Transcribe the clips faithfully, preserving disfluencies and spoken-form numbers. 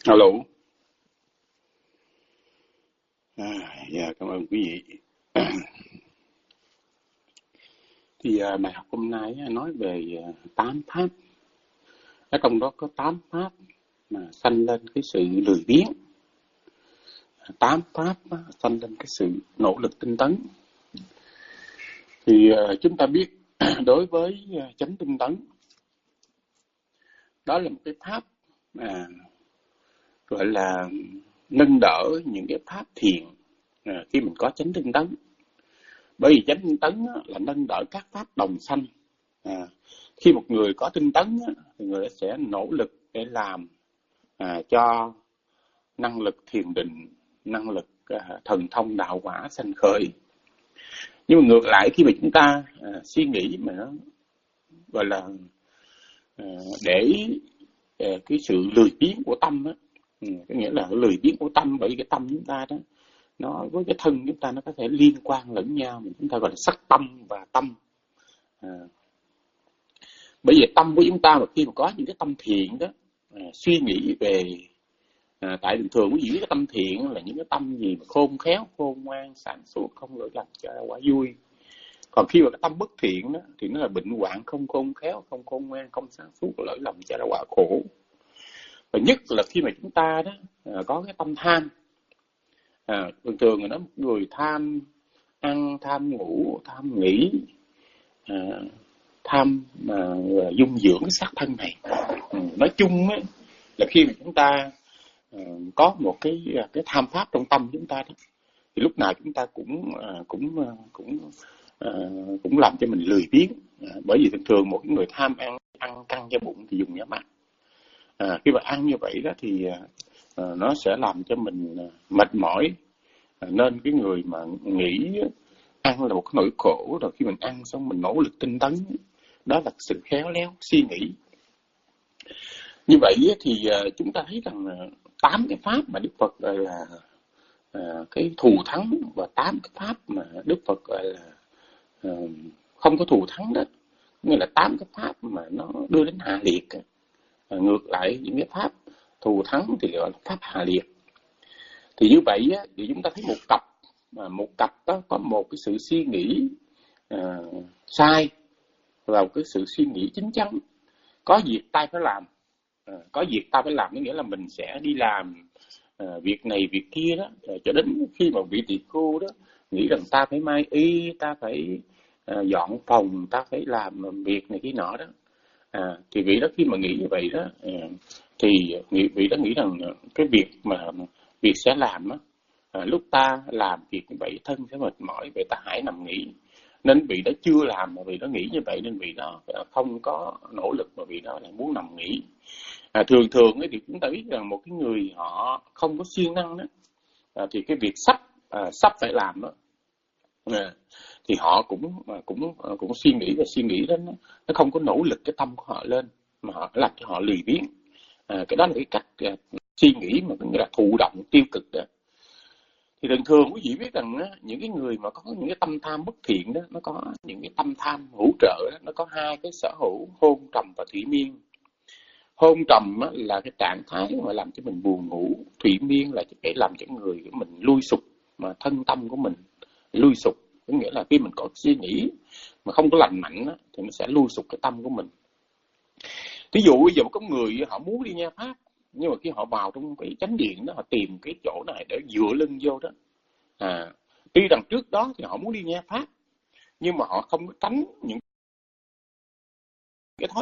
Alo. À, dạ, cảm ơn quý vị. Thì à, bài học hôm nay á, nói về à, tám pháp. Ở trong đó có tám pháp mà sanh lên cái sự lười biếng. Tám pháp á, sanh lên cái sự nỗ lực tinh tấn. Thì à, chúng ta biết đối với à, chánh tinh tấn, đó là một cái pháp à, gọi là nâng đỡ những cái pháp thiện à, khi mình có chánh tinh tấn. Bởi vì chánh tinh tấn á, là nâng đỡ các pháp đồng sanh. À, khi một người có tinh tấn á, thì người sẽ nỗ lực để làm à, cho năng lực thiền định, năng lực à, thần thông đạo quả sanh khởi. Nhưng mà ngược lại, khi mà chúng ta à, suy nghĩ mà nó gọi là à, để à, cái sự lười biếng của tâm á, ừ, có nghĩa là lười biếng của tâm, bởi vì cái tâm chúng ta đó nó với cái thân chúng ta nó có thể liên quan lẫn nhau, mà chúng ta gọi là sắc tâm và tâm. À, bởi vì tâm của chúng ta mà khi mà có những cái tâm thiện đó, à, suy nghĩ về à, tại bình thường quý vị biết cái tâm thiện là những cái tâm gì mà khôn khéo, khôn ngoan, sáng suốt, không lỗi lầm cho quả vui. Còn khi mà cái tâm bất thiện đó thì nó là bệnh hoạn, không khôn khéo, không khôn ngoan, không sáng suốt, lỗi lầm cho ra quả khổ. Và nhất là khi mà chúng ta đó à, có cái tâm tham. À, thường thường là nó một người tham ăn, tham ngủ, tham nghĩ, à, tham mà dung dưỡng cái xác thân này. Ừ, nói chung ấy, là khi mà chúng ta uh, có một cái cái tham pháp trong tâm chúng ta đó, thì lúc nào chúng ta cũng uh, cũng uh, cũng uh, cũng làm cho mình lười biếng. Uh, bởi vì thường thường một người tham ăn ăn căng cho bụng thì dùng nhã mặt. Uh, khi mà ăn như vậy đó thì uh, nó sẽ làm cho mình uh, mệt mỏi. Uh, nên cái người mà nghĩ ăn là một cái nỗi khổ, rồi khi mình ăn xong mình nỗ lực tinh tấn, đó là sự khéo léo suy nghĩ. Như vậy thì chúng ta thấy rằng tám cái pháp mà Đức Phật gọi là cái thù thắng, và tám cái pháp mà Đức Phật gọi là không có thù thắng đó, nghĩa là tám cái pháp mà nó đưa đến hạ liệt. Ngược lại những cái pháp thù thắng thì gọi là pháp hạ liệt. Thì như vậy thì chúng ta thấy một cặp một cặp đó có một cái sự suy nghĩ uh, sai và một cái sự suy nghĩ chính chắn. Có việc ta phải làm, à, có việc ta phải làm có nghĩa là mình sẽ đi làm à, việc này việc kia đó, à, cho đến khi mà vị tỳ khưu đó nghĩ rằng ta phải may y, ta phải à, dọn phòng, ta phải làm việc này kia nọ đó, à, thì vị đó khi mà nghĩ như vậy đó, à, thì vị đó nghĩ rằng cái việc mà việc sẽ làm đó, à, lúc ta làm việc như vậy thân sẽ mệt mỏi, vậy ta hãy nằm nghỉ. Nên vị đó chưa làm mà vị đó nghĩ như vậy, nên vị đó không có nỗ lực mà vị đó lại muốn nằm nghỉ. À, thường thường ấy thì chúng ta biết rằng một cái người họ không có siêng năng đó, à, thì cái việc sắp à, sắp phải làm đó, à, thì họ cũng cũng cũng suy nghĩ và suy nghĩ đến nó, nó không có nỗ lực cái tâm của họ lên, mà họ làm cho họ lười biếng. À, cái đó là cái cách à, suy nghĩ mà cũng là thụ động tiêu cực đó. Thì thường thường quý vị biết rằng á, những cái người mà có những cái tâm tham bất thiện đó, nó có những cái tâm tham hữu trợ đó, nó có hai cái sở hữu, hôn trầm và thủy miên. Hôn trầm á, là cái trạng thái mà làm cho mình buồn ngủ, thủy miên là cái làm cho người của mình lui sụp, mà thân tâm của mình lui sụp, có nghĩa là khi mình có suy nghĩ mà không có lành mạnh á, thì nó sẽ lui sụp cái tâm của mình. Ví dụ bây giờ có người họ muốn đi nghe pháp, nhưng mà khi họ vào trong cái chánh điện đó, họ tìm cái chỗ này để dựa lưng vô đó. À, tuy rằng trước đó thì họ muốn đi nghe pháp, nhưng mà họ không có tránh những cái thói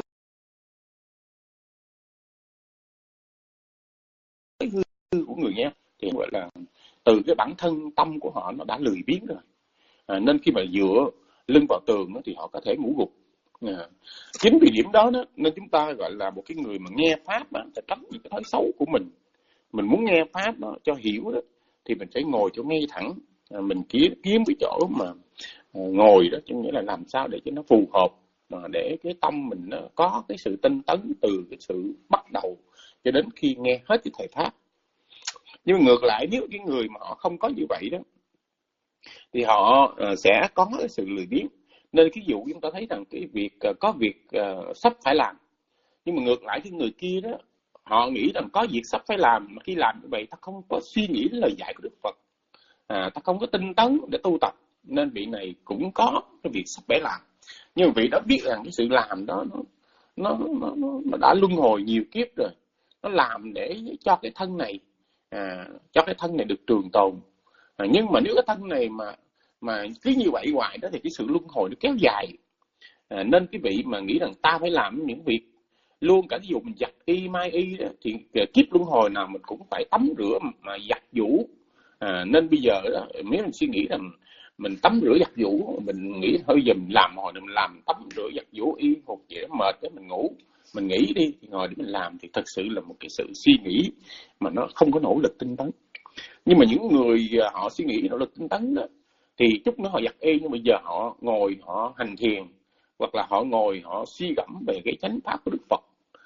hư của người nghe, thì gọi là từ cái bản thân tâm của họ nó đã lười biếng rồi. À, nên khi mà dựa lưng vào tường đó, thì họ có thể ngủ gục. À, chính vì điểm đó, đó nên chúng ta gọi là một cái người mà nghe pháp đó, phải tránh những cái thói xấu của mình. Mình muốn nghe pháp đó cho hiểu đó, thì mình phải ngồi chỗ ngay thẳng. À, mình kiếm kiếm cái chỗ mà à, ngồi đó, chứ nghĩa là làm sao để cho nó phù hợp, mà để cái tâm mình nó có cái sự tinh tấn từ cái sự bắt đầu cho đến khi nghe hết cái thời pháp. Nhưng ngược lại, nếu cái người mà họ không có như vậy đó, thì họ uh, sẽ có cái sự lười biếng. Nên ví dụ chúng ta thấy rằng cái việc uh, có việc uh, sắp phải làm, nhưng mà ngược lại cái người kia đó họ nghĩ rằng có việc sắp phải làm, mà khi làm như vậy ta không có suy nghĩ đến lời dạy của Đức Phật, à, ta không có tinh tấn để tu tập, nên vị này cũng có cái việc sắp phải làm. Nhưng mà vị đó biết rằng cái sự làm đó nó nó nó, nó đã luân hồi nhiều kiếp rồi, nó làm để cho cái thân này à, cho cái thân này được trường tồn. À, nhưng mà nếu cái thân này mà mà cứ như vậy hoài đó thì cái sự luân hồi nó kéo dài. À, nên cái vị mà nghĩ rằng ta phải làm những việc luôn cả ví dụ mình giặt y mai y đó, thì kiếp luân hồi nào mình cũng phải tắm rửa mà giặt giũ. À, nên bây giờ đó, nếu mình suy nghĩ rằng mình tắm rửa giặt giũ, mình nghĩ thôi giờ mình làm hồi mình làm tắm rửa giặt giũ y phục vậy đó, mệt cái mình ngủ, mình nghỉ đi, thì ngồi để mình làm, thì thật sự là một cái sự suy nghĩ mà nó không có nỗ lực tinh tấn. Nhưng mà những người họ suy nghĩ nỗ lực tinh tấn đó, thì chút nữa họ giặt y, nhưng bây giờ họ ngồi họ hành thiền, hoặc là họ ngồi họ suy gẫm về cái chánh pháp của Đức Phật,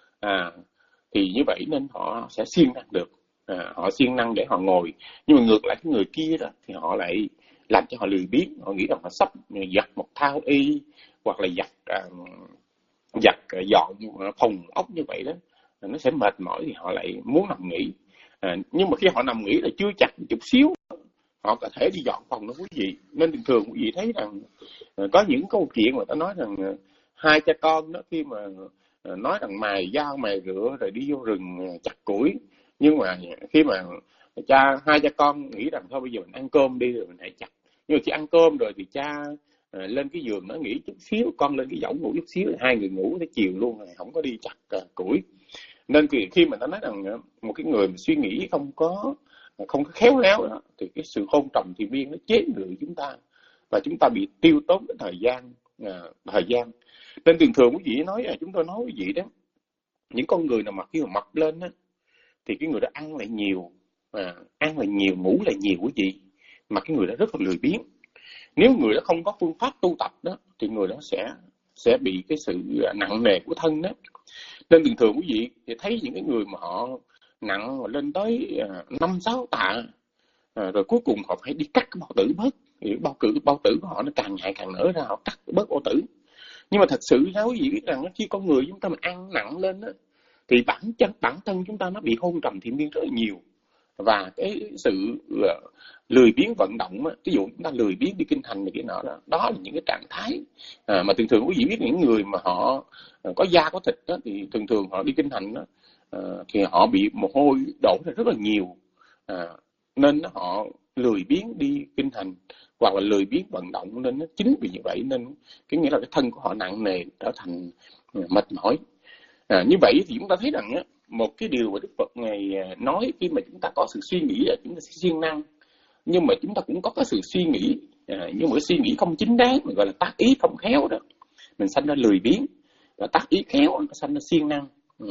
à, thì như vậy nên họ sẽ siêng năng được. À, họ siêng năng để họ ngồi. Nhưng mà ngược lại cái người kia đó thì họ lại làm cho họ lười biếng, họ nghĩ rằng họ sắp giặt một thao y, hoặc là giặt uh, giặt uh, dọn phòng ốc như vậy đó, nó sẽ mệt mỏi, thì họ lại muốn nằm nghỉ. À, nhưng mà khi họ nằm nghỉ là chưa chặt một chút xíu, họ có thể đi dọn phòng đó quý vị. Nên thường thường quý vị thấy rằng uh, có những câu chuyện mà ta nói rằng uh, hai cha con đó khi mà uh, nói rằng mài dao mài rửa rồi đi vô rừng uh, chặt củi, nhưng mà khi mà cha hai cha con nghĩ rằng thôi bây giờ mình ăn cơm đi rồi mình hãy chặt. Nhưng mà khi ăn cơm rồi thì cha uh, lên cái giường nó nghỉ chút xíu, con lên cái dãu ngủ chút xíu, hai người ngủ tới chiều luôn rồi không có đi chặt uh, củi. Nên khi mà ta nói rằng uh, một cái người mà suy nghĩ không có không có khéo léo đó, thì cái sự hôn trầm thiền miên nó chế ngự chúng ta, và chúng ta bị tiêu tốn cái thời gian uh, thời gian. Nên thường thường quý vị nói uh, chúng tôi nói quý vị đó, những con người nào mà khi mà mập lên đó, thì cái người đó ăn lại nhiều, à, ăn lại nhiều, ngủ lại nhiều quý vị, mà cái người đó rất là lười biếng. Nếu người đó không có phương pháp tu tập đó, thì người đó sẽ sẽ bị cái sự nặng nề của thân đó. Nên thường thường quý vị thì thấy những cái người mà họ nặng lên tới năm sáu tạ, à, rồi cuối cùng họ phải đi cắt cái bao tử bớt, thì bao tử bao tử của họ nó càng ngày càng nở ra, họ cắt bớt bao tử. Nhưng mà thật sự sao quý vị biết rằng khi con người chúng ta mà ăn nặng lên đó, thì bản chân bản thân chúng ta nó bị hôn trầm thiền miên rất là nhiều, và cái sự uh, lười biếng vận động á, ví dụ chúng ta lười biếng đi kinh hành này kia nọ đó, đó là những cái trạng thái à, mà thường thường quý vị biết những người mà họ uh, có da có thịt đó, thì thường thường họ đi kinh hành đó, uh, thì họ bị mồ hôi đổ ra rất là nhiều, à, nên họ lười biếng đi kinh hành hoặc là lười biếng vận động. Nên nó chính vì như vậy nên cái nghĩa là cái thân của họ nặng nề, trở thành uh, mệt mỏi. À, như vậy thì chúng ta thấy rằng á, một cái điều mà Đức Phật Ngài nói, khi mà chúng ta có sự suy nghĩ là chúng ta sẽ siêng năng, nhưng mà chúng ta cũng có cái sự suy nghĩ, à, nhưng mà cái suy nghĩ không chính đáng, mình gọi là tác ý không khéo đó, mình sanh ra lười biếng, và tác ý khéo nó sanh ra siêng năng. Ừ.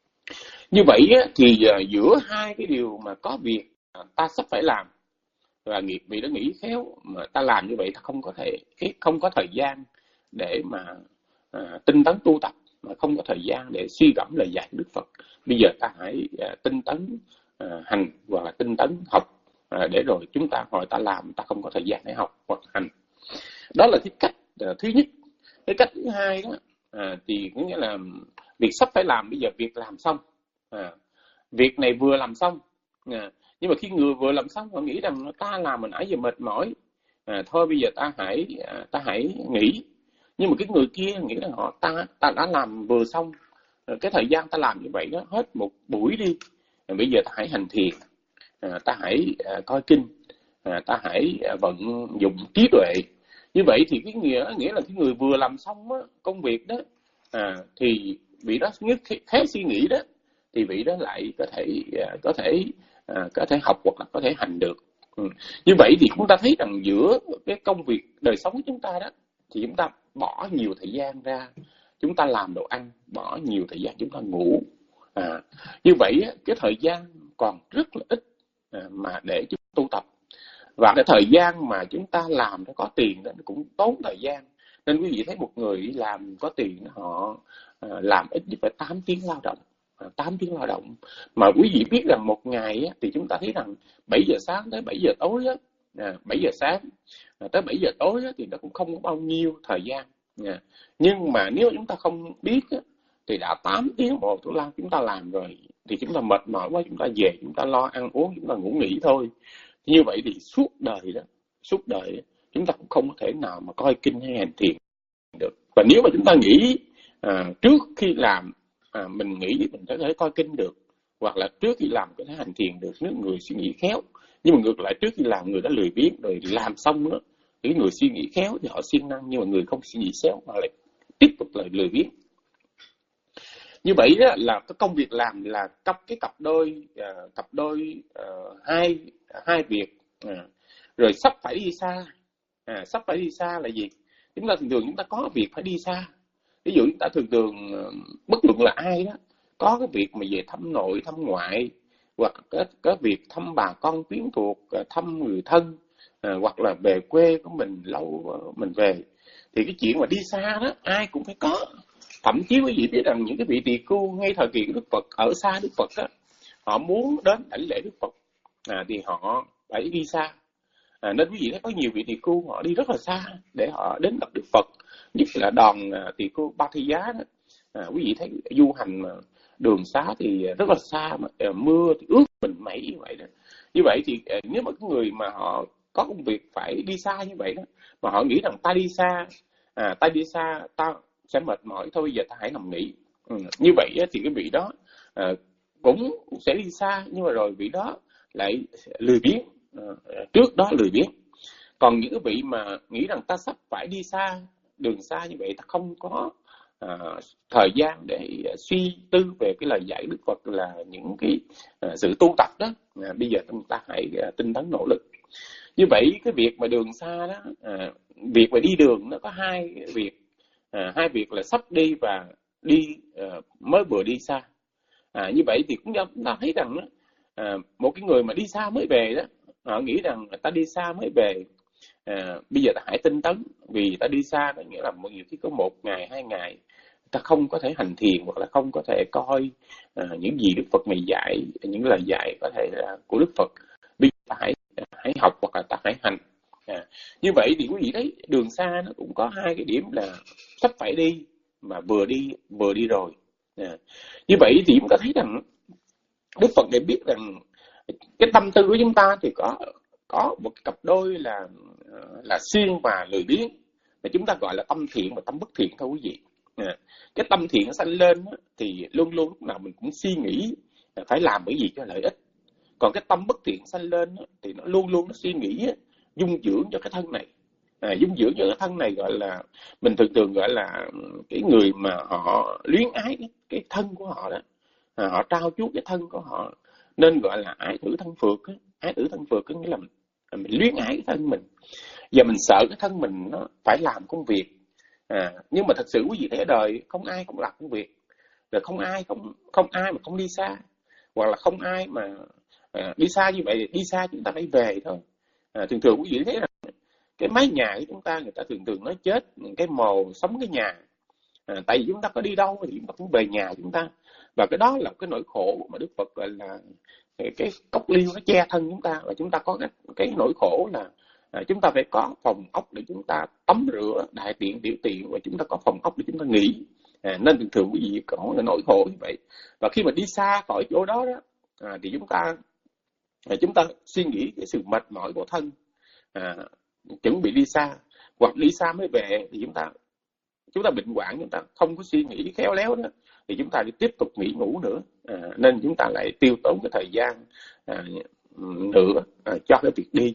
Như vậy á, thì à, giữa hai cái điều mà có việc à, ta sắp phải làm, và nghiệp vì đã nghĩ khéo mà ta làm như vậy, ta không có thể không có thời gian để mà à, tinh tấn tu tập, mà không có thời gian để suy gẫm lời dạy của Đức Phật. Bây giờ ta hãy uh, tinh tấn uh, hành hoặc là tinh tấn học, uh, để rồi chúng ta hồi ta làm, ta không có thời gian để học hoặc hành. Đó là cái cách uh, thứ nhất. Cái cách thứ hai đó uh, thì có nghĩa là việc sắp phải làm, bây giờ việc làm xong, uh, việc này vừa làm xong, uh, nhưng mà khi người vừa làm xong họ nghĩ rằng ta làm mình nãy giờ mệt mỏi, uh, thôi bây giờ ta hãy uh, ta hãy nghỉ. Nhưng mà cái người kia nghĩ là họ ta ta đã làm vừa xong, cái thời gian ta làm như vậy đó hết một buổi đi, bây giờ ta hãy hành thiền, ta hãy coi kinh, ta hãy vận dụng trí tuệ. Như vậy thì cái nghĩa nghĩa là cái người vừa làm xong á, công việc đó, à, thì vị đó nhất khé suy nghĩ đó, thì vị đó lại có thể có thể có thể học hoặc là có thể hành được. Ừ. Như vậy thì chúng ta thấy rằng giữa cái công việc đời sống của chúng ta đó, thì chúng ta bỏ nhiều thời gian ra, chúng ta làm đồ ăn, bỏ nhiều thời gian chúng ta ngủ. À, như vậy cái thời gian còn rất là ít à, mà để chúng ta tu tập. Và cái thời gian mà chúng ta làm nó có tiền đó, nó cũng tốn thời gian. Nên quý vị thấy một người làm có tiền, họ à, làm ít nhất phải tám tiếng lao động. À, tám tiếng lao động. Mà quý vị biết rằng một ngày á, thì chúng ta thấy rằng bảy giờ sáng tới bảy giờ tối á, à, bảy giờ sáng à, tới bảy giờ tối á, thì nó cũng không có bao nhiêu thời gian. À, nhưng mà nếu chúng ta không biết á, thì đã tám tiếng đồng hồ chúng ta làm rồi, thì chúng ta mệt mỏi quá, chúng ta về, chúng ta lo ăn uống, chúng ta ngủ nghỉ thôi. Như vậy thì suốt đời đó, suốt đời chúng ta cũng không có thể nào mà coi kinh hay hành thiền được. Và nếu mà chúng ta nghĩ à, trước khi làm à, mình nghĩ mình có thể coi kinh được, hoặc là trước khi làm có thể hành thiền được nếu người suy nghĩ khéo. Nhưng mà ngược lại, trước khi làm người đã lười biếng, rồi làm xong đó, cái người suy nghĩ khéo thì họ siêng năng, nhưng mà người không suy nghĩ khéo họ lại tiếp tục lại lười biếng. Như vậy đó là cái công việc làm là cặp cái cặp đôi uh, cặp đôi uh, hai hai việc uh, rồi sắp phải đi xa. À, sắp phải đi xa là gì? Chúng ta thường thường chúng ta có việc phải đi xa. Ví dụ chúng ta thường thường uh, bất luận là ai đó có cái việc mà về thăm nội thăm ngoại, hoặc có, có việc thăm bà con quyến thuộc, uh, thăm người thân, uh, hoặc là về quê của mình lâu uh, mình về, thì cái chuyện mà đi xa đó ai cũng phải có. Thậm chí quý vị biết rằng những cái vị tỳ khưu ngay thời kỳ của Đức Phật ở xa Đức Phật á, họ muốn đến đảnh lễ Đức Phật à, thì họ phải đi xa. À, nên quý vị thấy có nhiều vị tỳ khưu họ đi rất là xa để họ đến gặp Đức Phật, nhất là đoàn à, tỳ khưu Ba Thi Giá đó. À, quý vị thấy du hành mà đường xá thì rất là xa, mà à, mưa thì ướt mình mẩy như vậy đó. Như vậy thì à, nếu mà cái người mà họ có công việc phải đi xa như vậy đó, mà họ nghĩ rằng ta đi xa, à, ta đi xa ta sẽ mệt mỏi thôi, bây giờ ta hãy nằm nghỉ. Ừ. Như vậy thì cái vị đó à, cũng sẽ đi xa, nhưng mà rồi vị đó lại lười biếng, à, trước đó lười biếng. Còn những cái vị mà nghĩ rằng ta sắp phải đi xa, đường xa như vậy, ta không có à, thời gian để suy tư về cái lời dạy Đức Phật là những cái à, sự tu tập đó, à, bây giờ ta hãy à, tinh tấn nỗ lực. Như vậy cái việc mà đường xa đó, à, việc mà đi đường nó có hai việc. À, hai việc là sắp đi và đi uh, mới vừa đi xa. À, như vậy thì cũng chúng ta thấy rằng à, một cái người mà đi xa mới về đó, họ nghĩ rằng ta đi xa mới về, à, bây giờ ta hãy tinh tấn, vì ta đi xa có nghĩa là một nhiều khi có một ngày hai ngày ta không có thể hành thiền, hoặc là không có thể coi à, những gì Đức Phật này dạy, những lời dạy có thể là của Đức Phật. Bây giờ ta hãy hãy học hoặc là ta hãy hành. À, như vậy thì quý vị thấy đường xa nó cũng có hai cái điểm là sắp phải đi mà vừa đi vừa đi rồi. À, như vậy thì chúng ta thấy rằng Đức Phật để biết rằng cái tâm tư của chúng ta thì có có một cái cặp đôi là là siêng và lười biếng, mà chúng ta gọi là tâm thiện và tâm bất thiện thôi quý vị. À, cái tâm thiện nó sanh lên thì luôn luôn lúc nào mình cũng suy nghĩ phải làm cái gì cho lợi ích. Còn cái tâm bất thiện sanh lên thì nó luôn luôn nó suy nghĩ dung dưỡng cho cái thân này. À, dung dưỡng cho cái thân này gọi là mình thường thường gọi là cái người mà họ luyến ái cái, cái thân của họ đó, à, họ trao chuốt cái thân của họ, nên gọi là ái tử thân phược. Ái tử thân phược có nghĩa là mình, mình luyến ái cái thân mình, giờ mình sợ cái thân mình nó phải làm công việc. À, nhưng mà thật sự quý vị thấy ở đời không ai cũng làm công việc, rồi không ai không không ai mà không đi xa, hoặc là không ai mà à, đi xa như vậy. Đi xa chúng ta phải về thôi. À, thường thường quý vị thấy là cái mái nhà của chúng ta, người ta thường thường nói chết cái mồ sống cái nhà. À, tại vì chúng ta có đi đâu thì chúng ta cũng về nhà chúng ta, và cái đó là cái nỗi khổ mà Đức Phật gọi là cái, cái cốc liêu nó che thân chúng ta. Và chúng ta có cái, cái nỗi khổ là à, chúng ta phải có phòng ốc để chúng ta tắm rửa, đại tiện tiểu tiện, và chúng ta có phòng ốc để chúng ta nghỉ. À, nên thường thường quý vị có cái nỗi khổ như vậy. Và khi mà đi xa khỏi chỗ đó đó, à, thì chúng ta à, chúng ta suy nghĩ cái sự mệt mỏi của thân, à, chuẩn bị đi xa, hoặc đi xa mới về thì chúng ta chúng ta bệnh hoạn, chúng ta không có suy nghĩ khéo léo đó, thì chúng ta đi tiếp tục nghỉ ngủ nữa. À, nên chúng ta lại tiêu tốn cái thời gian à, nữa à, cho cái việc đi.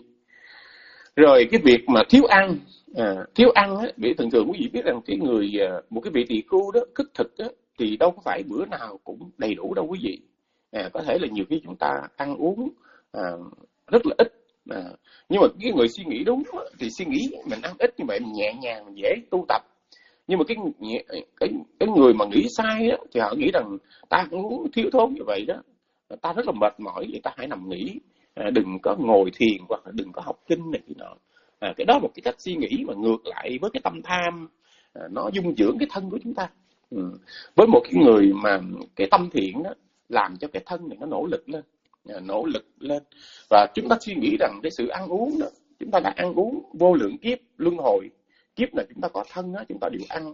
Rồi cái việc mà thiếu ăn, à, thiếu ăn á, vì thường thường quý vị biết rằng cái người một cái vị tỳ khưu đó khất thực á, thì đâu có phải bữa nào cũng đầy đủ đâu quý vị. À, có thể là nhiều khi chúng ta ăn uống à, rất là ít. À, nhưng mà cái người suy nghĩ đúng á, thì suy nghĩ mình ăn ít như vậy mình nhẹ nhàng, mình dễ tu tập. Nhưng mà cái cái cái người mà nghĩ sai á, thì họ nghĩ rằng ta ăn uống thiếu thốn như vậy đó, ta rất là mệt mỏi, vậy ta hãy nằm nghỉ, à, đừng có ngồi thiền, hoặc là đừng có học kinh này kia nọ. À, cái đó là một cái cách suy nghĩ mà ngược lại với cái tâm tham, à, nó dung dưỡng cái thân của chúng ta. Ừ. Với một cái người mà cái tâm thiện đó làm cho cái thân này nó nỗ lực lên, à, nỗ lực lên, và chúng ta suy nghĩ rằng cái sự ăn uống đó, chúng ta đã ăn uống vô lượng kiếp luân hồi, kiếp này chúng ta có thân đó, chúng ta đều ăn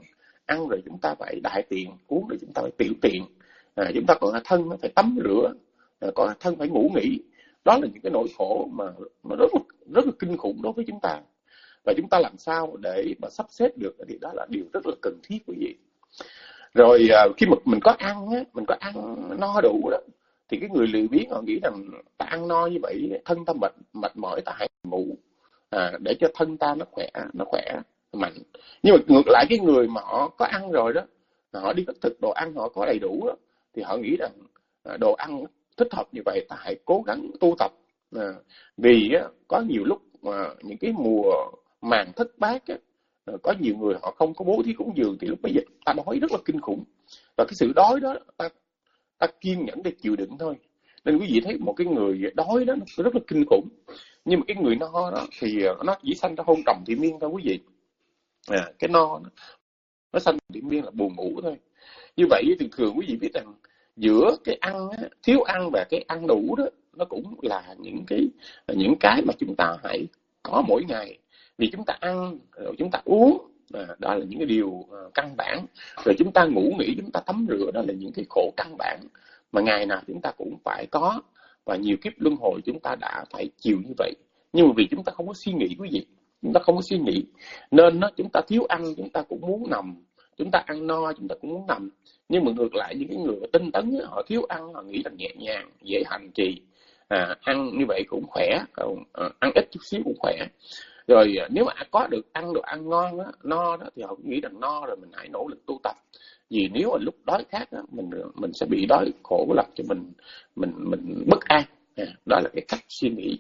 ăn rồi chúng ta phải đại tiện, uống rồi chúng ta phải tiểu tiện, à, chúng ta còn thân nó phải tắm rửa, à, còn thân phải ngủ nghỉ. Đó là những cái nỗi khổ mà nó rất là, rất là kinh khủng đối với chúng ta. Và chúng ta làm sao để mà sắp xếp được thì đó là điều rất là cần thiết quý vị. Rồi à, khi mà mình có ăn á, mình có ăn no đủ đó, thì cái người lười biếng họ nghĩ rằng ta ăn no như vậy thân ta mệt mệt mỏi, ta hãy ngủ, à, để cho thân ta nó khỏe, nó khỏe mạnh. Nhưng mà ngược lại cái người mà họ có ăn rồi đó, họ đi khất thực đồ ăn họ có đầy đủ đó, thì họ nghĩ rằng à, đồ ăn thích hợp như vậy ta hãy cố gắng tu tập, à, vì á, có nhiều lúc mà những cái mùa màng thất bát á, có nhiều người họ không có bố thí cúng dường thì lúc bây giờ ta đói rất là kinh khủng, và cái sự đói đó ta ta kiên nhẫn để chịu đựng thôi. Nên quý vị thấy một cái người đói đó nó rất là kinh khủng, nhưng mà cái người no đó thì nó chỉ sanh ra hôn trầm thị miên thôi quý vị. À, cái no nó, nó sanh thị miên là buồn ngủ thôi. Như vậy thì thường quý vị biết rằng giữa cái ăn thiếu ăn và cái ăn đủ đó, nó cũng là những cái những cái mà chúng ta hãy có mỗi ngày. Vì chúng ta ăn rồi chúng ta uống, à, đó là những cái điều uh, căn bản. Rồi chúng ta ngủ nghỉ, chúng ta tắm rửa, đó là những cái khổ căn bản mà ngày nào chúng ta cũng phải có, và nhiều kiếp luân hồi chúng ta đã phải chịu như vậy. Nhưng mà vì chúng ta không có suy nghĩ quý vị, chúng ta không có suy nghĩ nên đó, chúng ta thiếu ăn chúng ta cũng muốn nằm, chúng ta ăn no chúng ta cũng muốn nằm. Nhưng mà ngược lại những cái người tinh tấn họ thiếu ăn, họ nghĩ là nhẹ nhàng dễ hành trì, à, ăn như vậy cũng khỏe, à, ăn ít chút xíu cũng khỏe. Rồi nếu mà có được ăn đồ ăn ngon đó, no đó, thì họ cũng nghĩ rằng no rồi mình hãy nỗ lực tu tập. Vì nếu mà lúc đói khát đó, mình mình sẽ bị đói khổ, làm cho mình mình mình bất an. À, đó là cái cách suy nghĩ.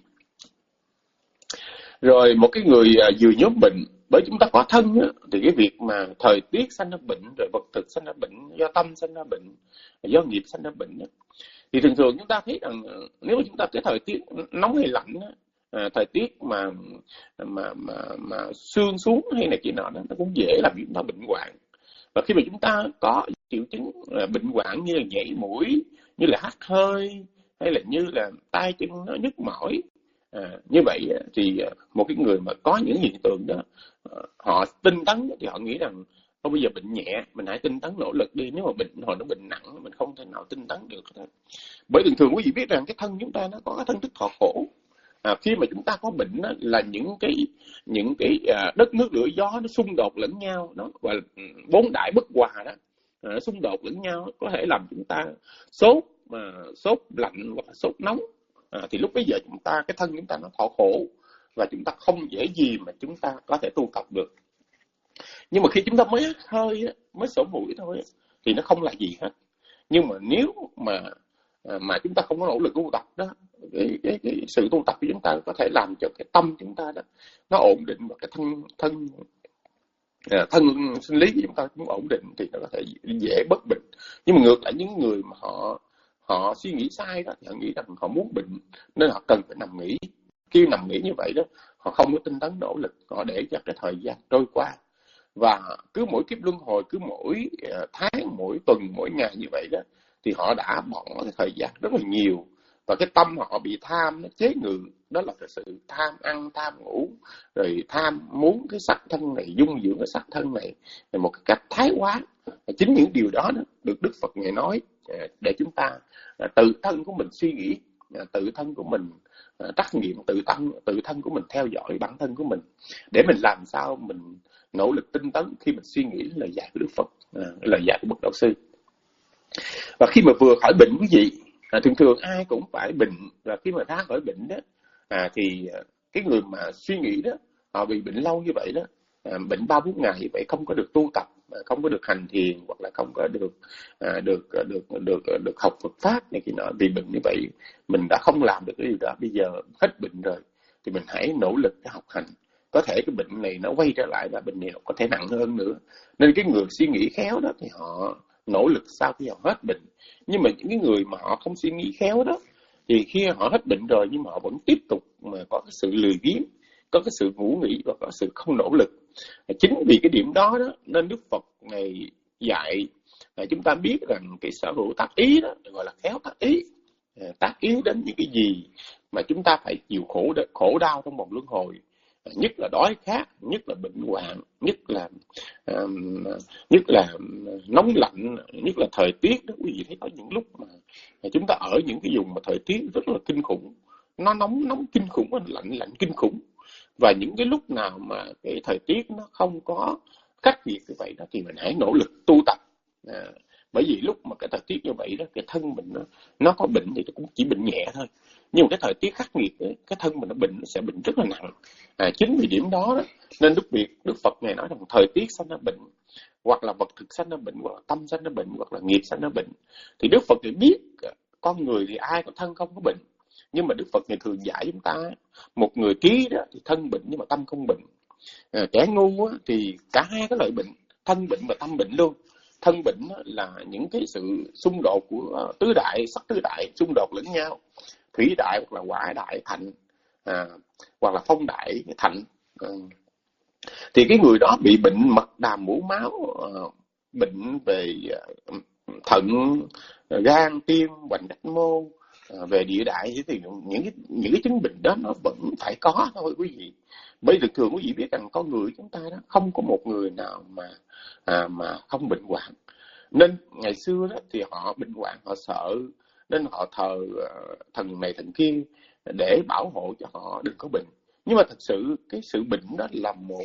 Rồi một cái người à, vừa nhóm bệnh, bởi chúng ta có thân á, thì cái việc mà thời tiết sanh ra bệnh, rồi vật thực sanh ra bệnh, do tâm sanh ra bệnh, do nghiệp sanh ra bệnh á, thì thường thường chúng ta thấy rằng nếu mà chúng ta cái thời tiết nóng hay lạnh á, à, thời tiết mà mà mà mà sương xuống hay này kia nọ đó, nó cũng dễ làm chúng ta bệnh hoạn. Và khi mà chúng ta có triệu chứng à, bệnh hoạn như là nhảy mũi, như là hắt hơi, hay là như là tay chân nó nhức mỏi, à, như vậy thì một cái người mà có những hiện tượng đó, họ tinh tấn thì họ nghĩ rằng thôi bây giờ bệnh nhẹ mình hãy tinh tấn nỗ lực đi, nếu mà bệnh hồi nó bệnh nặng mình không thể nào tinh tấn được. Bởi thường thường quý vị biết rằng cái thân chúng ta nó có cái thân thức thọ khổ. À, khi mà chúng ta có bệnh đó, là những cái những cái à, đất nước lửa gió nó xung đột lẫn nhau, nó gọi là bốn đại bất hòa đó, à, nó xung đột lẫn nhau có thể làm chúng ta sốt mà sốt lạnh hoặc là sốt nóng. À, thì lúc bây giờ chúng ta cái thân chúng ta nó thọ khổ và chúng ta không dễ gì mà chúng ta có thể tu tập được. Nhưng mà khi chúng ta mới hơi mới sổ mũi thôi thì nó không là gì hết. Nhưng mà nếu mà mà chúng ta không có nỗ lực tu tập đó, cái, cái, cái sự tu tập của chúng ta có thể làm cho cái tâm chúng ta đó nó ổn định, và cái thân thân thân sinh lý của chúng ta cũng ổn định, thì nó có thể dễ bất bệnh. Nhưng mà ngược lại những người mà họ họ suy nghĩ sai đó, thì họ nghĩ rằng họ muốn bệnh nên họ cần phải nằm nghỉ. Khi nằm nghỉ như vậy đó, họ không có tinh tấn nỗ lực, họ để cho cái thời gian trôi qua. Và cứ mỗi kiếp luân hồi, cứ mỗi tháng, mỗi tuần, mỗi ngày như vậy đó, thì họ đã bỏ cái thời gian rất là nhiều. Và cái tâm họ bị tham nó chế ngự, đó là cái sự tham ăn, tham ngủ, rồi tham muốn cái sắc thân này, dung dưỡng cái sắc thân này, là một cái cách thái quá. Và chính những điều đó, đó được Đức Phật Ngài nói để chúng ta tự thân của mình suy nghĩ, tự thân của mình trắc nghiệm, tự thân tự thân của mình theo dõi bản thân của mình, để mình làm sao mình nỗ lực tinh tấn khi mình suy nghĩ lời dạy của Đức Phật, lời dạy của bậc đạo sư. Và khi mà vừa khỏi bệnh quý vị, à, thường thường ai cũng phải bệnh, và khi mà ra khỏi bệnh đó, à, thì cái người mà suy nghĩ đó, họ bị bệnh lâu như vậy đó, à, bệnh ba bốn ngày vậy, không có được tu tập, không có được hành thiền, hoặc là không có được à, được, được được được học Phật pháp này kia nọ, vì bệnh như vậy mình đã không làm được cái điều đó. Bây giờ hết bệnh rồi thì mình hãy nỗ lực để học hành. Có thể cái bệnh này nó quay trở lại và bệnh này nó có thể nặng hơn nữa. Nên cái người suy nghĩ khéo đó thì họ nỗ lực sau khi họ hết bệnh. Nhưng mà những cái người mà họ không suy nghĩ khéo đó, thì khi họ hết bệnh rồi nhưng mà họ vẫn tiếp tục mà có cái sự lười biếng, có cái sự ngủ nghỉ và có sự không nỗ lực. Chính vì cái điểm đó đó nên Đức Phật Ngài dạy chúng ta biết rằng cái sở hữu tác ý đó gọi là khéo tác ý. Tác ý đến những cái gì mà chúng ta phải chịu khổ khổ đau trong vòng luân hồi, nhất là đói khát, nhất là bệnh hoạn, nhất là um, nhất là nóng lạnh, nhất là thời tiết đó. Quý vị thấy có những lúc mà chúng ta ở những cái vùng mà thời tiết rất là kinh khủng, nó nóng nóng kinh khủng, lạnh lạnh kinh khủng, và những cái lúc nào mà cái thời tiết nó không có khắc nghiệt như vậy đó thì mình hãy nỗ lực tu tập. À, bởi vì lúc mà cái thời tiết như vậy đó, cái thân mình nó, nó có bệnh thì nó cũng chỉ bệnh nhẹ thôi, nhưng mà cái thời tiết khắc nghiệt ấy, cái thân mình nó bệnh, nó sẽ bệnh rất là nặng. À, chính vì điểm đó, đó nên Đức Việt Đức Phật ngài nói rằng thời tiết sanh ra bệnh, hoặc là vật thực sanh ra bệnh, hoặc là tâm sanh ra bệnh, hoặc là nghiệp sanh ra bệnh. Thì Đức Phật thì biết con người thì ai có thân không có bệnh, nhưng mà Đức Phật ngài thường dạy chúng ta, một người trí đó thì thân bệnh nhưng mà tâm không bệnh. À, kẻ ngu á, thì cả hai cái loại bệnh, thân bệnh và tâm bệnh luôn. Thân bệnh á, là những cái sự xung đột của uh, tứ đại, sắc tứ đại xung đột lẫn nhau, thủy đại hoặc là hỏa đại thành, à, hoặc là phong đại thành. À, thì cái người đó bị bệnh mật đàm mũ máu, uh, bệnh về uh, thận, gan, tim, hoành đách mô, uh, về địa đại, thì những cái những cái chứng bệnh đó nó vẫn phải có thôi quý vị. Bởi vì thường quý vị biết rằng con người chúng ta đó không có một người nào mà à, mà không bệnh hoạn. Nên ngày xưa đó thì họ bệnh hoạn, họ sợ nên họ thờ uh, thần này thần kia để bảo hộ cho họ đừng có bệnh. Nhưng mà thật sự cái sự bệnh đó là một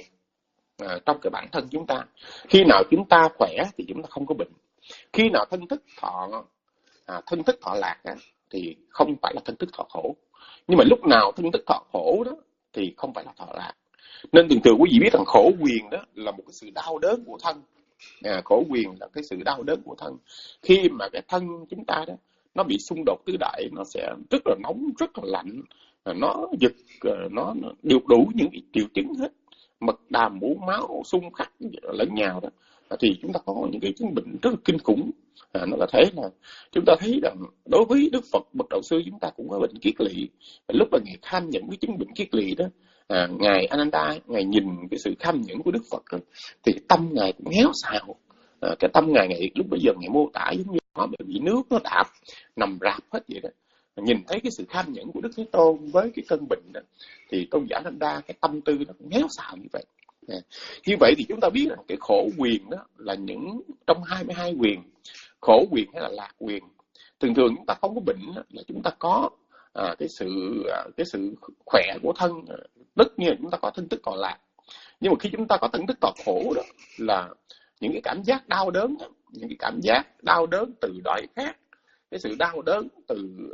à, trong cái bản thân chúng ta. Khi nào chúng ta khỏe thì chúng ta không có bệnh. Khi nào thân thức thọ à, thân thức thọ lạc á, thì không phải là thân thức thọ khổ. Nhưng mà lúc nào thân thức thọ khổ đó thì không phải là thọ lạc. Nên thường thường quý vị biết rằng khổ quyền đó là một cái sự đau đớn của thân. À, khổ quyền là cái sự đau đớn của thân. Khi mà cái thân chúng ta đó nó bị xung đột tứ đại, nó sẽ rất là nóng, rất là lạnh, nó giật, nó, nó đều đủ những cái triệu chứng hết, mật đàm mũ máu, xung khắc lẫn nhau đó, thì chúng ta có những cái chứng bệnh rất là kinh khủng. À, nó là thế là chúng ta thấy rằng đối với Đức Phật bậc đạo sư chúng ta cũng có bệnh kiết lỵ. Lúc mà ngài kham nhận cái chứng bệnh kiết lỵ đó, à, ngài Ananda ngài nhìn cái sự kham nhẫn của Đức Phật đó, thì tâm ngài cũng héo xào. À, cái tâm ngài ngài lúc bây giờ ngài mô tả giống như nó bị nước nó đạp nằm rạp hết vậy đó. Nhìn thấy cái sự kham nhẫn của Đức Thế Tôn với cái cơn bệnh đó, thì tôn giả Ananda cái tâm tư nó cũng héo xào như vậy. À, như vậy thì chúng ta biết rằng cái khổ quyền đó là những trong hai mươi hai quyền, khổ quyền hay là lạc quyền. Thường thường chúng ta không có bệnh đó, là chúng ta có à, cái sự à, cái sự khỏe của thân, tất nhiên chúng ta có thân tức thọ lạc. Nhưng mà khi chúng ta có thân tức thọ khổ đó là những cái cảm giác đau đớn đó, những cái cảm giác đau đớn từ đói khát, cái sự đau đớn từ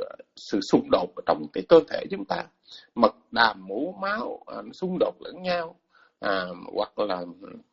sự xung đột ở trong cái cơ thể chúng ta, mật đàm mũ máu à, xung đột lẫn nhau, à, hoặc là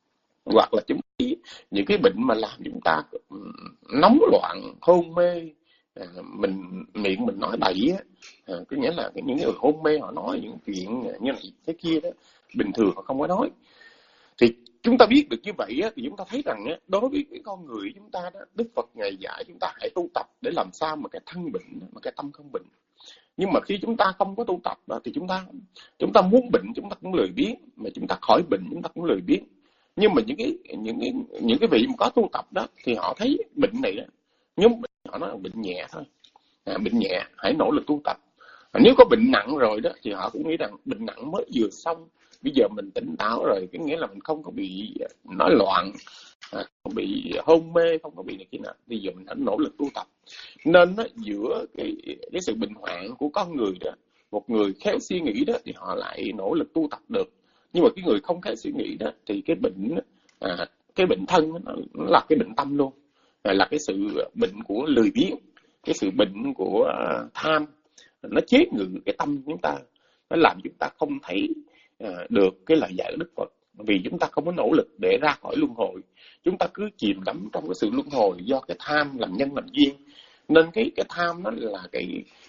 hoặc là chúng những cái bệnh mà làm chúng ta nóng loạn, hôn mê, à, mình miệng mình nói bậy á, à, có nghĩa là những người hôn mê họ nói những chuyện như này thế kia đó, bình thường họ không có nói. Thì chúng ta biết được như vậy á, thì chúng ta thấy rằng á, đối với cái con người chúng ta đó, Đức Phật ngài dạy chúng ta hãy tu tập để làm sao mà cái thân bệnh mà cái tâm không bệnh. Nhưng mà khi chúng ta không có tu tập đó, thì chúng ta chúng ta muốn bệnh chúng ta cũng lười biếng, mà chúng ta khỏi bệnh chúng ta cũng lười biếng. Nhưng mà những cái những cái những cái vị mà có tu tập đó thì họ thấy bệnh này đó, nhưng họ nói là bệnh nhẹ thôi, à, bệnh nhẹ hãy nỗ lực tu tập. À, nếu có bệnh nặng rồi đó thì họ cũng nghĩ rằng bệnh nặng mới vừa xong, bây giờ mình tỉnh táo rồi, cái nghĩa là mình không có bị nói loạn, à, không bị hôn mê, không có bị này kia nào, bây giờ mình hãy nỗ lực tu tập. Nên đó, giữa cái cái sự bệnh hoạn của con người đó, một người khéo suy nghĩ đó thì họ lại nỗ lực tu tập được. Nhưng mà cái người không khéo suy nghĩ đó thì cái bệnh à, cái bệnh thân nó, nó là cái bệnh tâm luôn, à, là cái sự bệnh của lười biếng, cái sự bệnh của uh, tham, nó chế ngự cái tâm chúng ta, nó làm chúng ta không thấy uh, được cái lời dạy của Đức Phật, vì chúng ta không có nỗ lực để ra khỏi luân hồi, chúng ta cứ chìm đắm trong cái sự luân hồi do cái tham làm nhân làm duyên. Nên cái cái tham nó là cái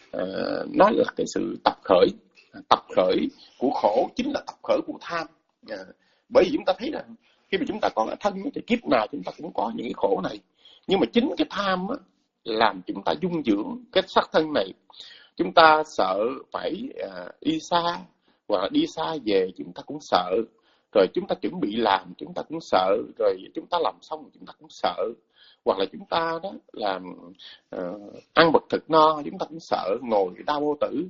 uh, nó là cái sự tập khởi, tập khởi của khổ chính là tập khởi của tham. À, bởi vì chúng ta thấy rằng khi mà chúng ta có cái thân thì kiếp nào chúng ta cũng có những cái khổ này, nhưng mà chính cái tham á, làm chúng ta dung dưỡng cái xác thân này. Chúng ta sợ phải à, đi xa, hoặc là đi xa về chúng ta cũng sợ, rồi chúng ta chuẩn bị làm chúng ta cũng sợ, rồi chúng ta làm xong chúng ta cũng sợ, hoặc là chúng ta đó làm uh, ăn bậc thực no chúng ta cũng sợ, ngồi đau vô tử,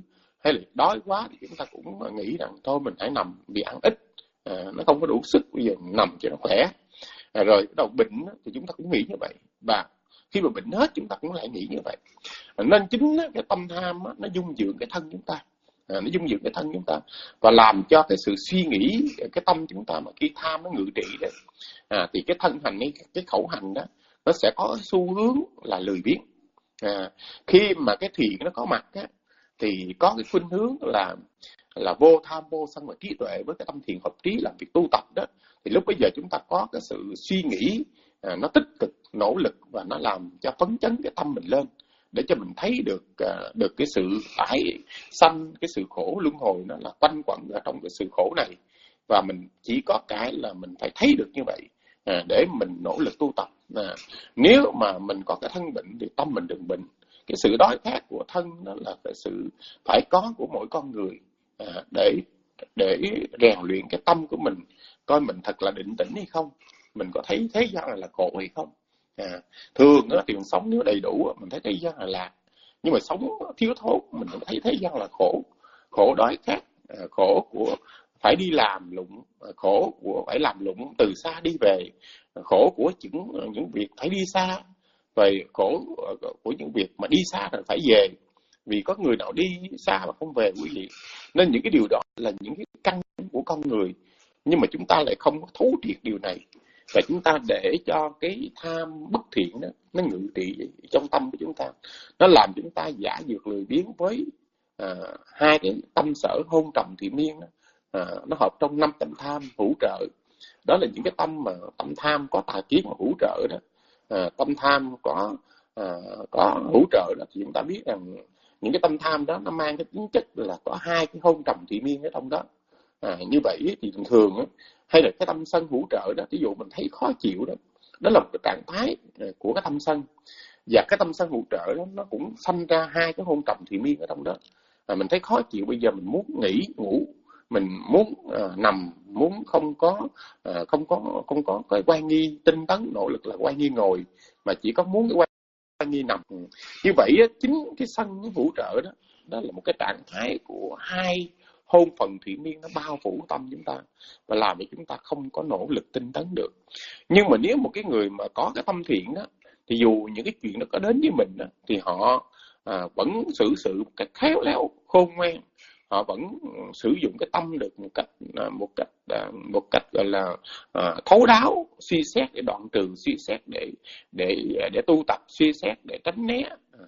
hay là đói quá thì chúng ta cũng nghĩ rằng thôi mình hãy nằm vì ăn ít, à, nó không có đủ sức, bây giờ nằm cho nó khỏe. À, rồi bắt đầu bệnh thì chúng ta cũng nghĩ như vậy, và khi mà bệnh hết chúng ta cũng lại nghĩ như vậy. À, nên chính cái tâm tham nó dung dưỡng cái thân chúng ta, à, nó dung dưỡng cái thân chúng ta và làm cho cái sự suy nghĩ, cái tâm chúng ta mà khi tham nó ngự trị đấy, à, thì cái thân hành, cái, cái khẩu hành đó nó sẽ có xu hướng là lười biếng. À, khi mà cái thiện nó có mặt á, thì có cái khuynh hướng là là vô tham vô sân và trí tuệ với cái tâm thiện hợp trí làm việc tu tập đó, thì lúc bây giờ chúng ta có cái sự suy nghĩ à, nó tích cực, nỗ lực và nó làm cho phấn chấn cái tâm mình lên, để cho mình thấy được à, được cái sự tái sanh, cái sự khổ luân hồi nó là quanh quẩn ở trong cái sự khổ này, và mình chỉ có cái là mình phải thấy được như vậy à, để mình nỗ lực tu tập. À, nếu mà mình có cái thân bệnh thì tâm mình đừng bệnh. Cái sự đói khát của thân đó là cái sự phải có của mỗi con người, à, để để rèn luyện cái tâm của mình, coi mình thật là định tĩnh hay không, mình có thấy thế gian là, là khổ hay không. À, thường đó thì mình sống nếu đầy đủ mình thấy thế gian là lạc, nhưng mà sống thiếu thốn mình thấy thế gian là khổ. Khổ đói khát, à, khổ của phải đi làm lụng, khổ của phải làm lụng từ xa đi về, khổ của những những việc phải đi xa, về khổ của những việc mà đi xa rồi phải về, vì có người nào đi xa mà không về quý vị. Nên những cái điều đó là những cái căn của con người, nhưng mà chúng ta lại không có thấu triệt điều này, và chúng ta để cho cái tham bất thiện đó nó ngự trị trong tâm của chúng ta, nó làm chúng ta giả dược lười biếng với à, hai cái tâm sở hôn trầm thị miên đó. À, nó hợp trong năm tâm tham hữu trợ. Đó là những cái tâm mà tâm tham có tà kiến mà hữu trợ đó. À, tâm tham có à, có hữu trợ đó, thì chúng ta biết rằng những cái tâm tham đó nó mang cái tính chất là có hai cái hôn trầm thị miên ở trong đó. À, như vậy thì thường thường á, hay là cái tâm sân hữu trợ đó, ví dụ mình thấy khó chịu đó, đó là một cái trạng thái của cái tâm sân, và cái tâm sân hữu trợ đó nó cũng sanh ra hai cái hôn trầm thị miên ở trong đó. À, mình thấy khó chịu, bây giờ mình muốn nghỉ ngủ, mình muốn à, nằm, muốn không có à, không có không có cái quan nghi tinh tấn nỗ lực là quan nghi ngồi, mà chỉ có muốn cái quan, quan nghi nằm. Như vậy á, chính cái sân hữu trợ đó, đó là một cái trạng thái của hai hôn phần thủy miên nó bao phủ tâm chúng ta và làm cho chúng ta không có nỗ lực tinh tấn được. Nhưng mà nếu một cái người mà có cái tâm thiện đó, thì dù những cái chuyện nó có đến với mình đó, thì họ à, vẫn xử sự một cách khéo léo khôn ngoan, họ vẫn sử dụng cái tâm được một cách một cách một cách gọi là à, thấu đáo, suy xét để đoạn trừ, suy xét để để để tu tập, suy xét để tránh né,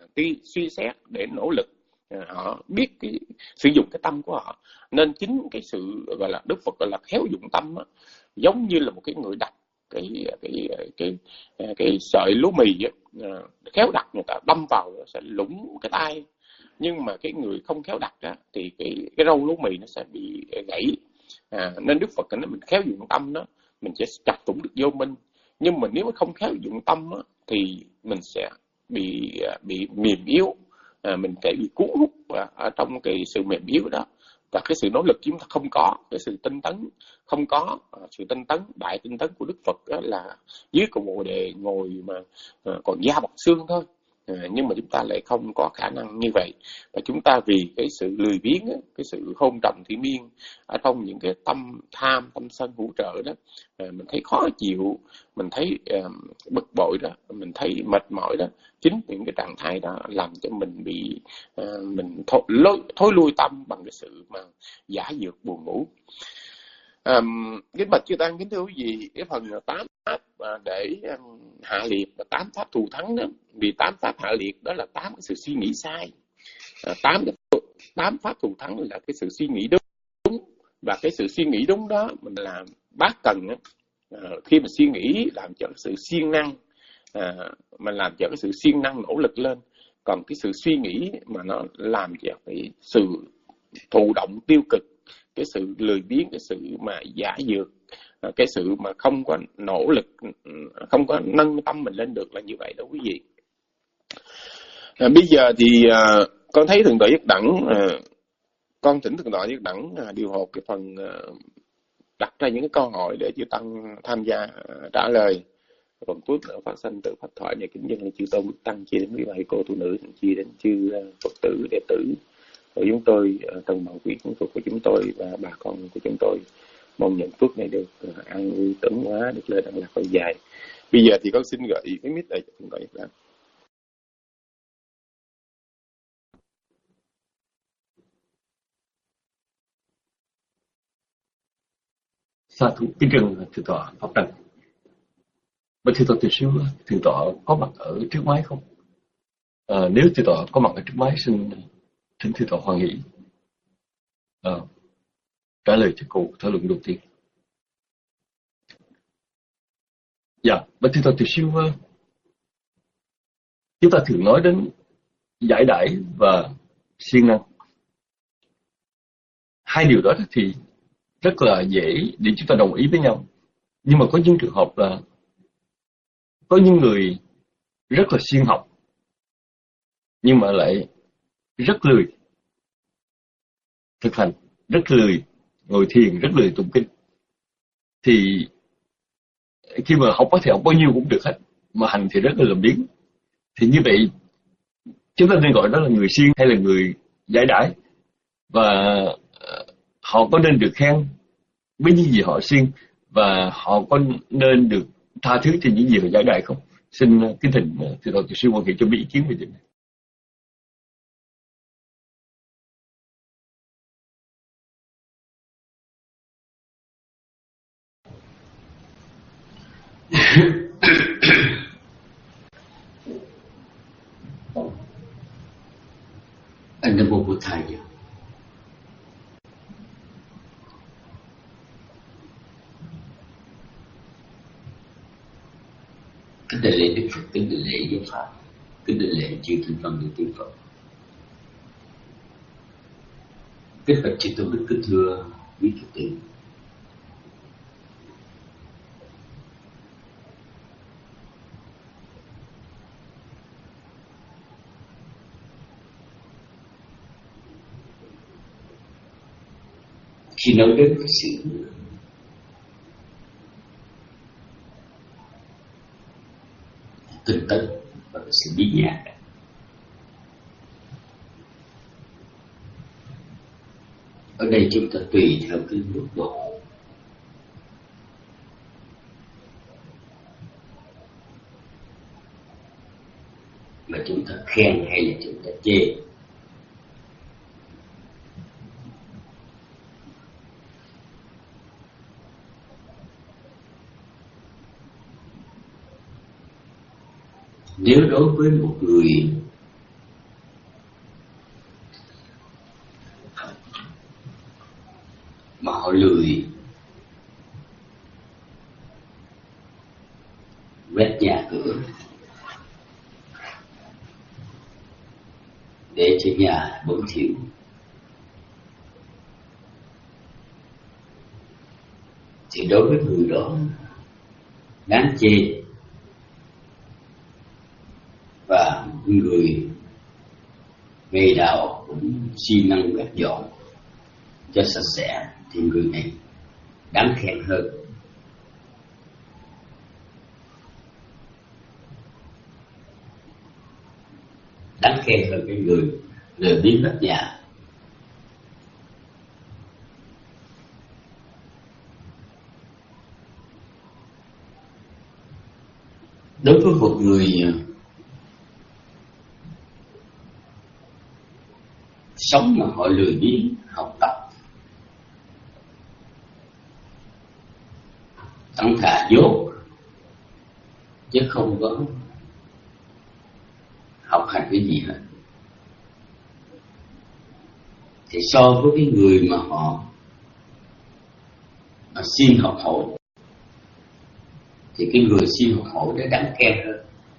suy xét để nỗ lực. Họ biết cái sử dụng cái tâm của họ, nên chính cái sự gọi là Đức Phật gọi là khéo dụng tâm á, giống như là một cái người đặt cái cái cái cái, cái sợi lúa mì á, khéo đặt người ta đâm vào sẽ lủng cái tay, nhưng mà cái người không khéo đặt á, thì cái cái râu lúa mì nó sẽ bị gãy. À, nên Đức Phật nói mình khéo dụng tâm đó, mình sẽ chặt tủng được vô minh. Nhưng mà nếu mà không khéo dụng tâm á, thì mình sẽ bị bị mềm yếu. À, mình sẽ bị cuốn hút ở trong cái sự mềm yếu đó, và cái sự nỗ lực chúng ta không có, cái sự tinh tấn không có. À, sự tinh tấn, đại tinh tấn của Đức Phật đó là dưới cầu bồ đề ngồi mà à, còn da bọc xương thôi. À, nhưng mà chúng ta lại không có khả năng như vậy, và chúng ta vì cái sự lười biếng, cái sự hôn trầm thủy miên ở trong những cái tâm tham, tâm sân hữu trợ đó, à, mình thấy khó chịu, mình thấy uh, bực bội đó, mình thấy mệt mỏi đó, chính những cái trạng thái đó làm cho mình bị uh, mình thôi, lối, thối lui tâm bằng cái sự mà giả dược buồn ngủ. Um, kính bạch chư tăng, kính thưa quý vị, cái phần tám pháp để um, hạ liệt và tám pháp thù thắng đó, vì tám pháp hạ liệt đó là tám cái sự suy nghĩ sai, à, tám cái tám pháp thù thắng là cái sự suy nghĩ đúng, và cái sự suy nghĩ đúng đó mình làm bác cần đó. À, khi mà suy nghĩ làm cho cái sự siêng năng, à, mình làm cho cái sự siêng năng nỗ lực lên, còn cái sự suy nghĩ mà nó làm cho cái sự thụ động tiêu cực, cái sự lười biếng, cái sự mà giả dược, cái sự mà không có nỗ lực, không có nâng tâm mình lên được là như vậy đó quý vị. À, bây giờ thì à, con thấy Thượng Tọa Nhất Đẳng, à, con thỉnh Thượng Tọa Nhất Đẳng à, điều hộp cái phần à, đặt ra những cái câu hỏi để chư tăng tham gia à, trả lời. Phần cuối nữa phát sinh từ pháp thoại và kính dân là chư tôn Đức Tăng, chia đến quý bà cô tu nữ, chia đến chư Phật tử đệ tử của chúng tôi, tầng bảo quý cũng thuộc của chúng tôi và bà con của chúng tôi. Mong nhận phước này được an vui tấn hóa, được lời đặng lạc lâu dài. Bây giờ thì con xin gợi cái mic này cho con gọi ra. Sa thú kính trân thượng tọa pháp đăng. Bạch thượng tọa từ xưa thượng tọa có mặt ở trước máy không? À, nếu thượng tọa có mặt ở trước máy, xin thỉnh thượng tọa hoan hỷ à, trả lời cho câu thảo luận đầu tiên. Dạ, bạch thượng tọa từ xưa chúng ta thường nói đến giải đãi và siêng năng. Hai điều đó thì rất là dễ để chúng ta đồng ý với nhau. Nhưng mà có những trường hợp là có những người rất là siêng học nhưng mà lại rất lười thực hành, rất lười ngồi thiền, rất lười tụng kinh. Thì khi mà học có thể học bao nhiêu cũng được hết, mà hành thì rất là làm biếng. Thì như vậy chúng ta nên gọi đó là người siêng hay là người giải đãi? Và họ có nên được khen với những gì họ siêng, và họ có nên được tha thứ cho những gì họ giải đãi không? Xin kính thỉnh thượng tọa sư quan hệ cho biết ý kiến về điều này. Anh Nam Mô Bụt Thầy. Kính đại lễ Đức Phật, kính đại lễ Giáo Pháp, kính đại lễ chư Thiên Văn Đức Tiên Phật. Kính bạch chư tôn đức, kính thưa quý Phật tử. Khi nói đến cái sự tinh tấn và cái sự biết nhạc, ở đây chúng ta tùy theo cái mức độ mà chúng ta khen hay là chúng ta chê. Nếu đối với một người mà họ lười quét nhà cửa để cho nhà bẩn thỉu, thì đối với người đó đáng chê. Và người ngày nào cũng siêng năng quét dọn cho sạch sẽ thì người này đáng khen hơn. Đáng khen hơn cái người lười biếng quét nhà. Đối với một người sống mà họ lười biếng học tập, tăng thà dốt chứ không có học hành cái gì hết, thì so với cái người mà họ mà siêng học hỏi thì cái người siêng học hỏi đã đáng khen hơn.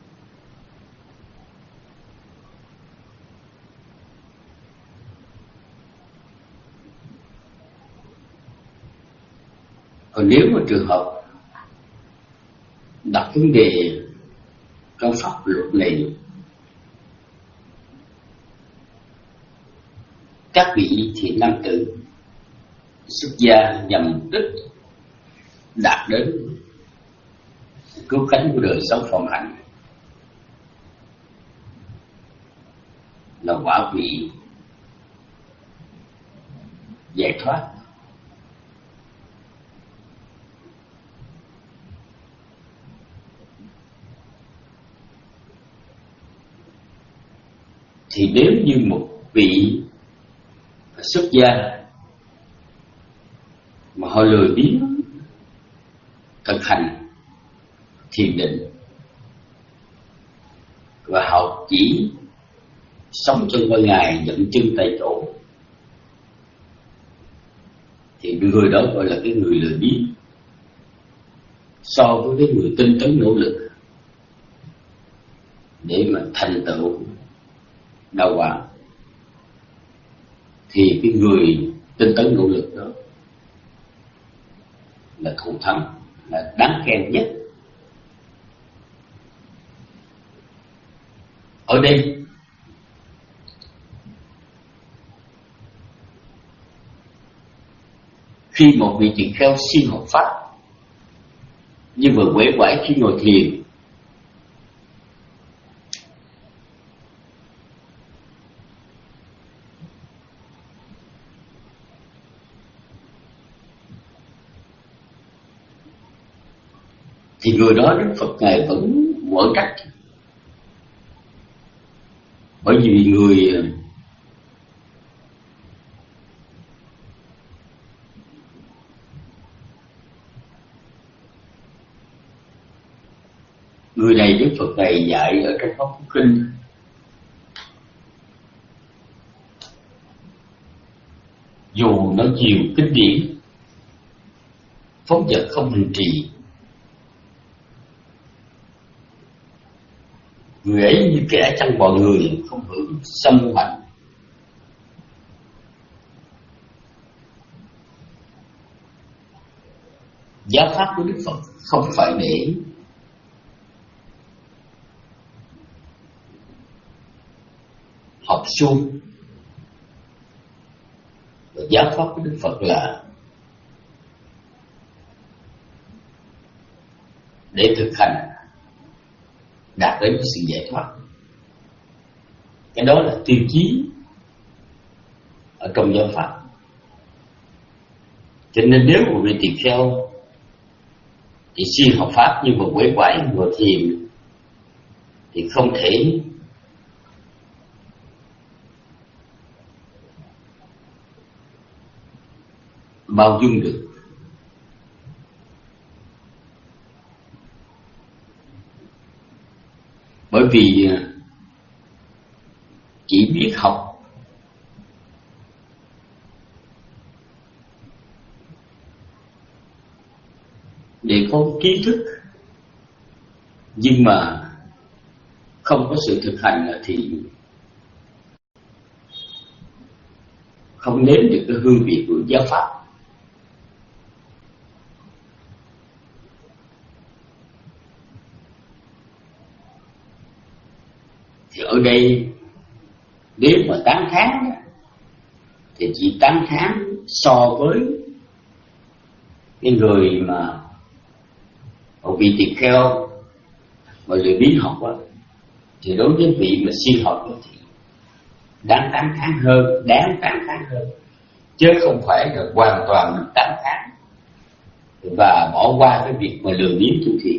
Còn nếu mà trường hợp đặt vấn đề trong pháp luật này, các vị thiện nam tử xuất gia nhằm mục đích đạt đến cứu cánh của đời sống phẩm hạnh là quả vị giải thoát. Thì nếu như một vị xuất gia mà họ lười biếng thực hành thiền định và họ chỉ sống trong ban ngày dậm chân tại chỗ, thì người đó gọi là cái người lười biếng so với cái người tinh tấn nỗ lực để mà thành tựu đạo quả. Thì cái người tinh tấn nỗ lực đó là thụ thần, là đáng khen nhất. Ở đây khi một vị tỳ kheo siêng học pháp nhưng vừa quể quải khi ngồi thiền, thì người đó Đức Phật Ngài vẫn quở trách. Bởi vì người người này Đức Phật Ngài dạy ở trong Pháp Cú Kinh dù nó nhiều kinh điển, phóng dật không hành trì, người ấy như kẻ chăn bò người, không hưởng sâm mạnh. Giáo pháp của Đức Phật không phải để học suông, giáo pháp của Đức Phật là để thực hành đạt đến sự giải thoát. Cái đó là tiêu chí ở trong giáo pháp. Cho nên nếu một vị tỳ kheo thì siêng học pháp nhưng mà quể quải ngồi thiền thì không thể bao dung được. Bởi vì chỉ biết học để có kiến thức nhưng mà không có sự thực hành thì không nếm được cái hương vị của giáo pháp. Thì ở đây nếu mà tán thán thì chỉ tán thán so với cái người mà một vị tỳ kheo mà lười biếng học đó, thì đối với vị mà siêng học đó thì đáng tán thán hơn, đáng tán thán hơn, chứ không phải là hoàn toàn được tán thán và bỏ qua cái việc mà lười biếng tu thiền.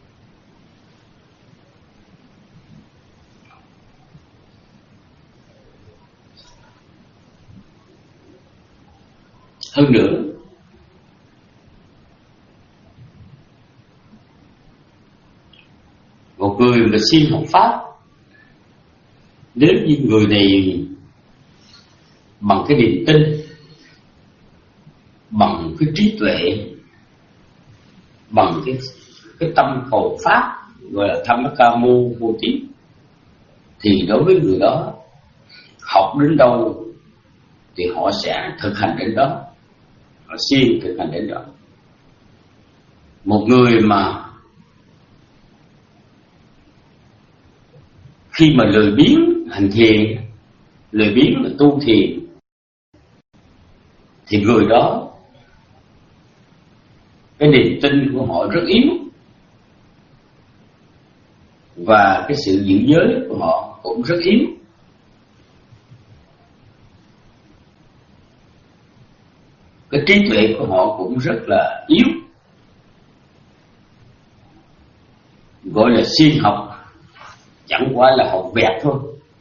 Hơn nữa, một người mà siêng học pháp, nếu như người này bằng cái niềm tin, bằng cái trí tuệ, bằng cái cái tâm cầu pháp gọi là Dhammacamo vô tín, thì đối với người đó học đến đâu thì họ sẽ thực hành đến đó, họ siêng thực hành đến đó. Một người mà khi mà lười biếng hành thiền, lười biếng là tu thiền, thì người đó cái niềm tin của họ rất yếu và cái sự giữ giới của họ cũng rất yếu. cái trí tuệ của họ cũng rất là yếu, gọi là siêng học, chẳng qua là học vẹt thôi,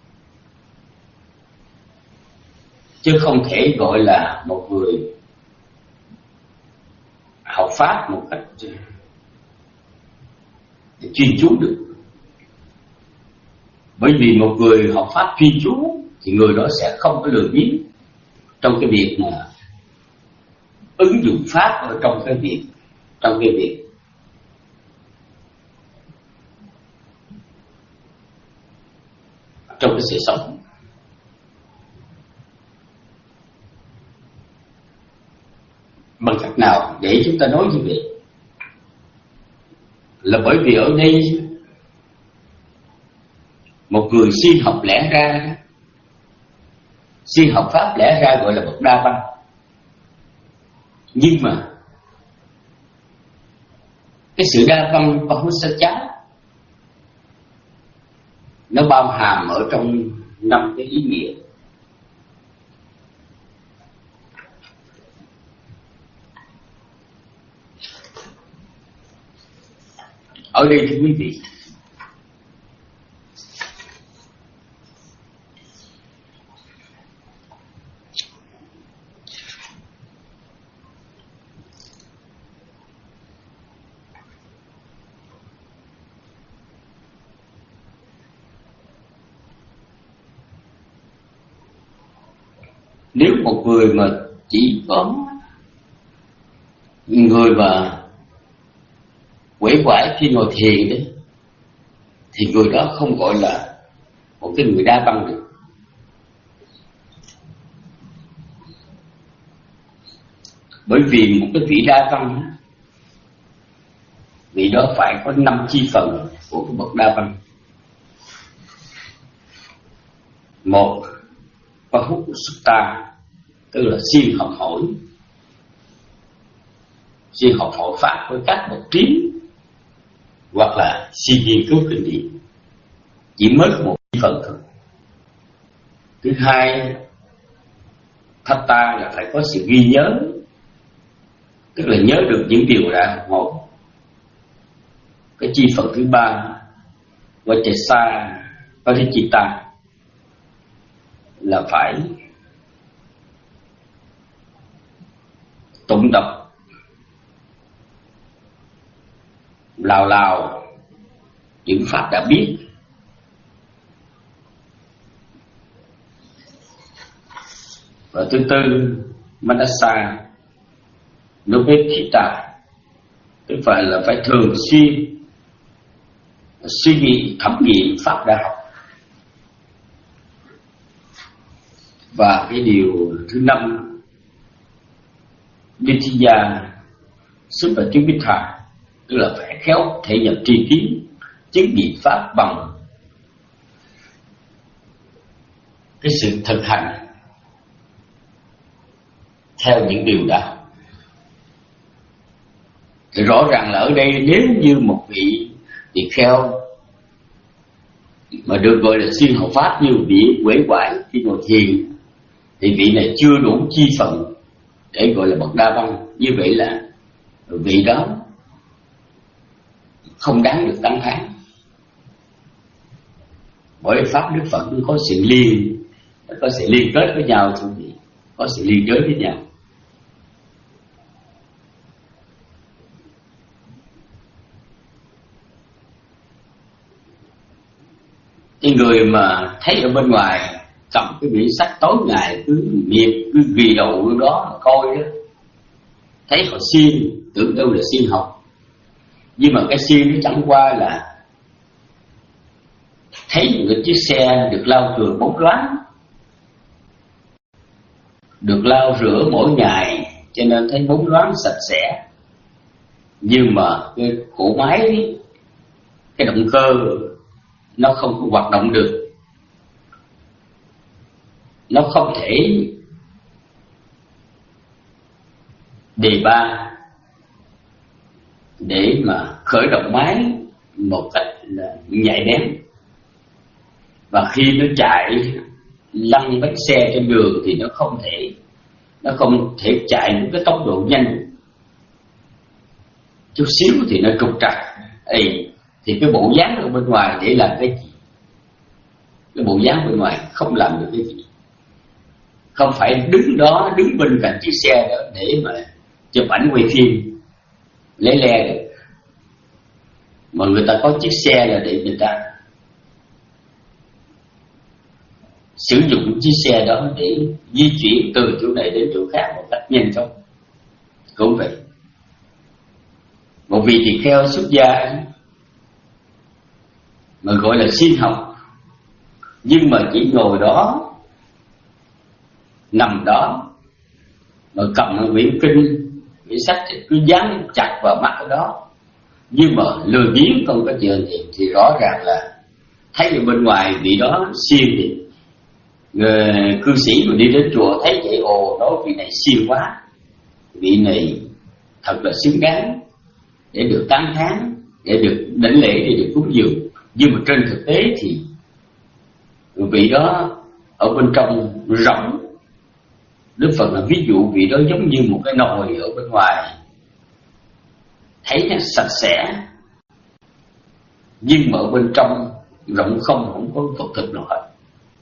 chứ không thể gọi là một người học pháp một cách chuyên chú được. Bởi vì một người học pháp chuyên chú thì người đó sẽ không có lười biếng trong cái việc mà ứng dụng pháp ở trong cái việc trong cái việc trong cái sự sống. Bằng cách nào để chúng ta nói như vậy? Là bởi vì ở đây một người siêng học lẽ ra, siêng học pháp lẽ ra gọi là bậc đa văn, nhưng mà cái sự đa văn Bahusaccha nó bao hàm ở trong năm cái ý nghĩa. Ở đây thưa quý vị, nếu một người mà chỉ có người mà quể quải khi ngồi thiền đấy, thì người đó không gọi là một cái người đa văn được. Bởi vì một cái vị đa văn, vị đó phải có năm chi phần của cái bậc đa văn. Một, Bahusutta, tức là siêng học hỏi, siêng học hỏi pháp với các bậc trí, hoặc là siêng nghiên cứu kinh điển, chỉ mới có một phần thôi. Thứ hai, Thatta là phải có sự ghi nhớ, tức là nhớ được những điều đã học hỏi. Cái chi phần thứ ba, Vajasa Parichitta, là phải tụng đọc lào lào những pháp đã biết. Và thứ tư, Manasa Nubekita, tức phải là phải thường xuyên suy nghĩ thẩm nghiệm pháp đã học. Và cái điều thứ năm, Nitya Supatipitha, tức là phải khéo thể nhập tri kiến, chứng nghiệm pháp bằng cái sự thực hành theo những điều đó. Thì rõ ràng là ở đây nếu như một vị tỳ kheo mà được gọi là siêng học pháp như vị quể quải khi ngồi thiền, thì vị này chưa đủ chi phần để gọi là bậc đa văn. Như vậy là vị đó không đáng được tán thán. Bởi pháp Đức Phật có sự liên có sự liên kết với nhau, thưa vị, có sự liên kết với nhau. Cái người mà thấy ở bên ngoài cầm cái quyển sách tối ngày cứ miệt cứ ghi đầu đó mà coi đó, thấy họ siêng, tưởng đâu là siêng học, nhưng mà cái siêng nó chẳng qua là thấy một chiếc xe được lau chùi bóng loáng, được lau rửa mỗi ngày, cho nên thấy bóng loáng sạch sẽ. Nhưng mà cái cỗ máy, cái động cơ nó không có hoạt động được, nó không thể đề ba để mà khởi động máy một cách là nhạy bén. Và khi nó chạy lăn bánh xe trên đường thì nó không thể nó không thể chạy một cái tốc độ nhanh, chút xíu thì nó trục trặc. Ê, thì cái bộ dáng ở bên ngoài để làm cái gì? Cái bộ dáng bên ngoài không làm được cái gì. Không phải đứng đó, đứng bên cạnh chiếc xe đó để mà chụp ảnh quay phim lấy le được. Mà người ta có chiếc xe là để người ta sử dụng chiếc xe đó để di chuyển từ chỗ này đến chỗ khác một cách nhanh chóng. Cũng vậy. Một vị tỳ kheo xuất gia mà gọi là xin học, nhưng mà chỉ ngồi đó, nằm đó, mà cầm một quyển kinh, quyển sách cứ dán chặt vào mắt ở đó, nhưng mà lười biếng không có chịu thì, thì rõ ràng là thấy ở bên ngoài vị đó siêng thì người cư sĩ mà đi đến chùa thấy vậy, ồ, nói vị này siêng quá, vị này thật là xứng đáng để được tán thán, để được đảnh lễ, để được cúng dường. Nhưng mà trên thực tế thì vị đó ở bên trong rỗng. Đức Phật là ví dụ vị đó giống như một cái nồi ở bên ngoài, thấy nó sạch sẽ, nhưng mà ở bên trong rỗng không, không có vật thực nào hết.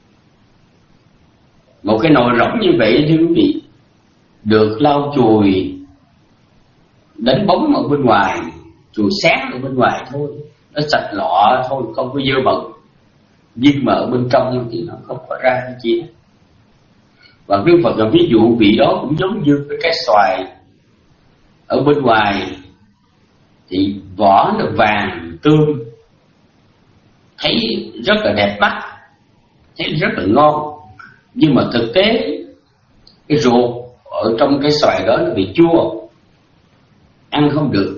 Một cái nồi rỗng như vậy thưa quý vị, được lau chùi, đánh bóng ở bên ngoài, chùi sáng ở bên ngoài thôi, nó sạch lọ thôi, không có dơ bẩn, nhưng mà ở bên trong thì nó không có ra cái gì. Và Đức Phật là ví dụ vị đó cũng giống như cái trái xoài, ở bên ngoài thì vỏ là vàng tươi, thấy rất là đẹp mắt, thấy rất là ngon, nhưng mà thực tế cái ruột ở trong cái xoài đó nó bị chua, ăn không được.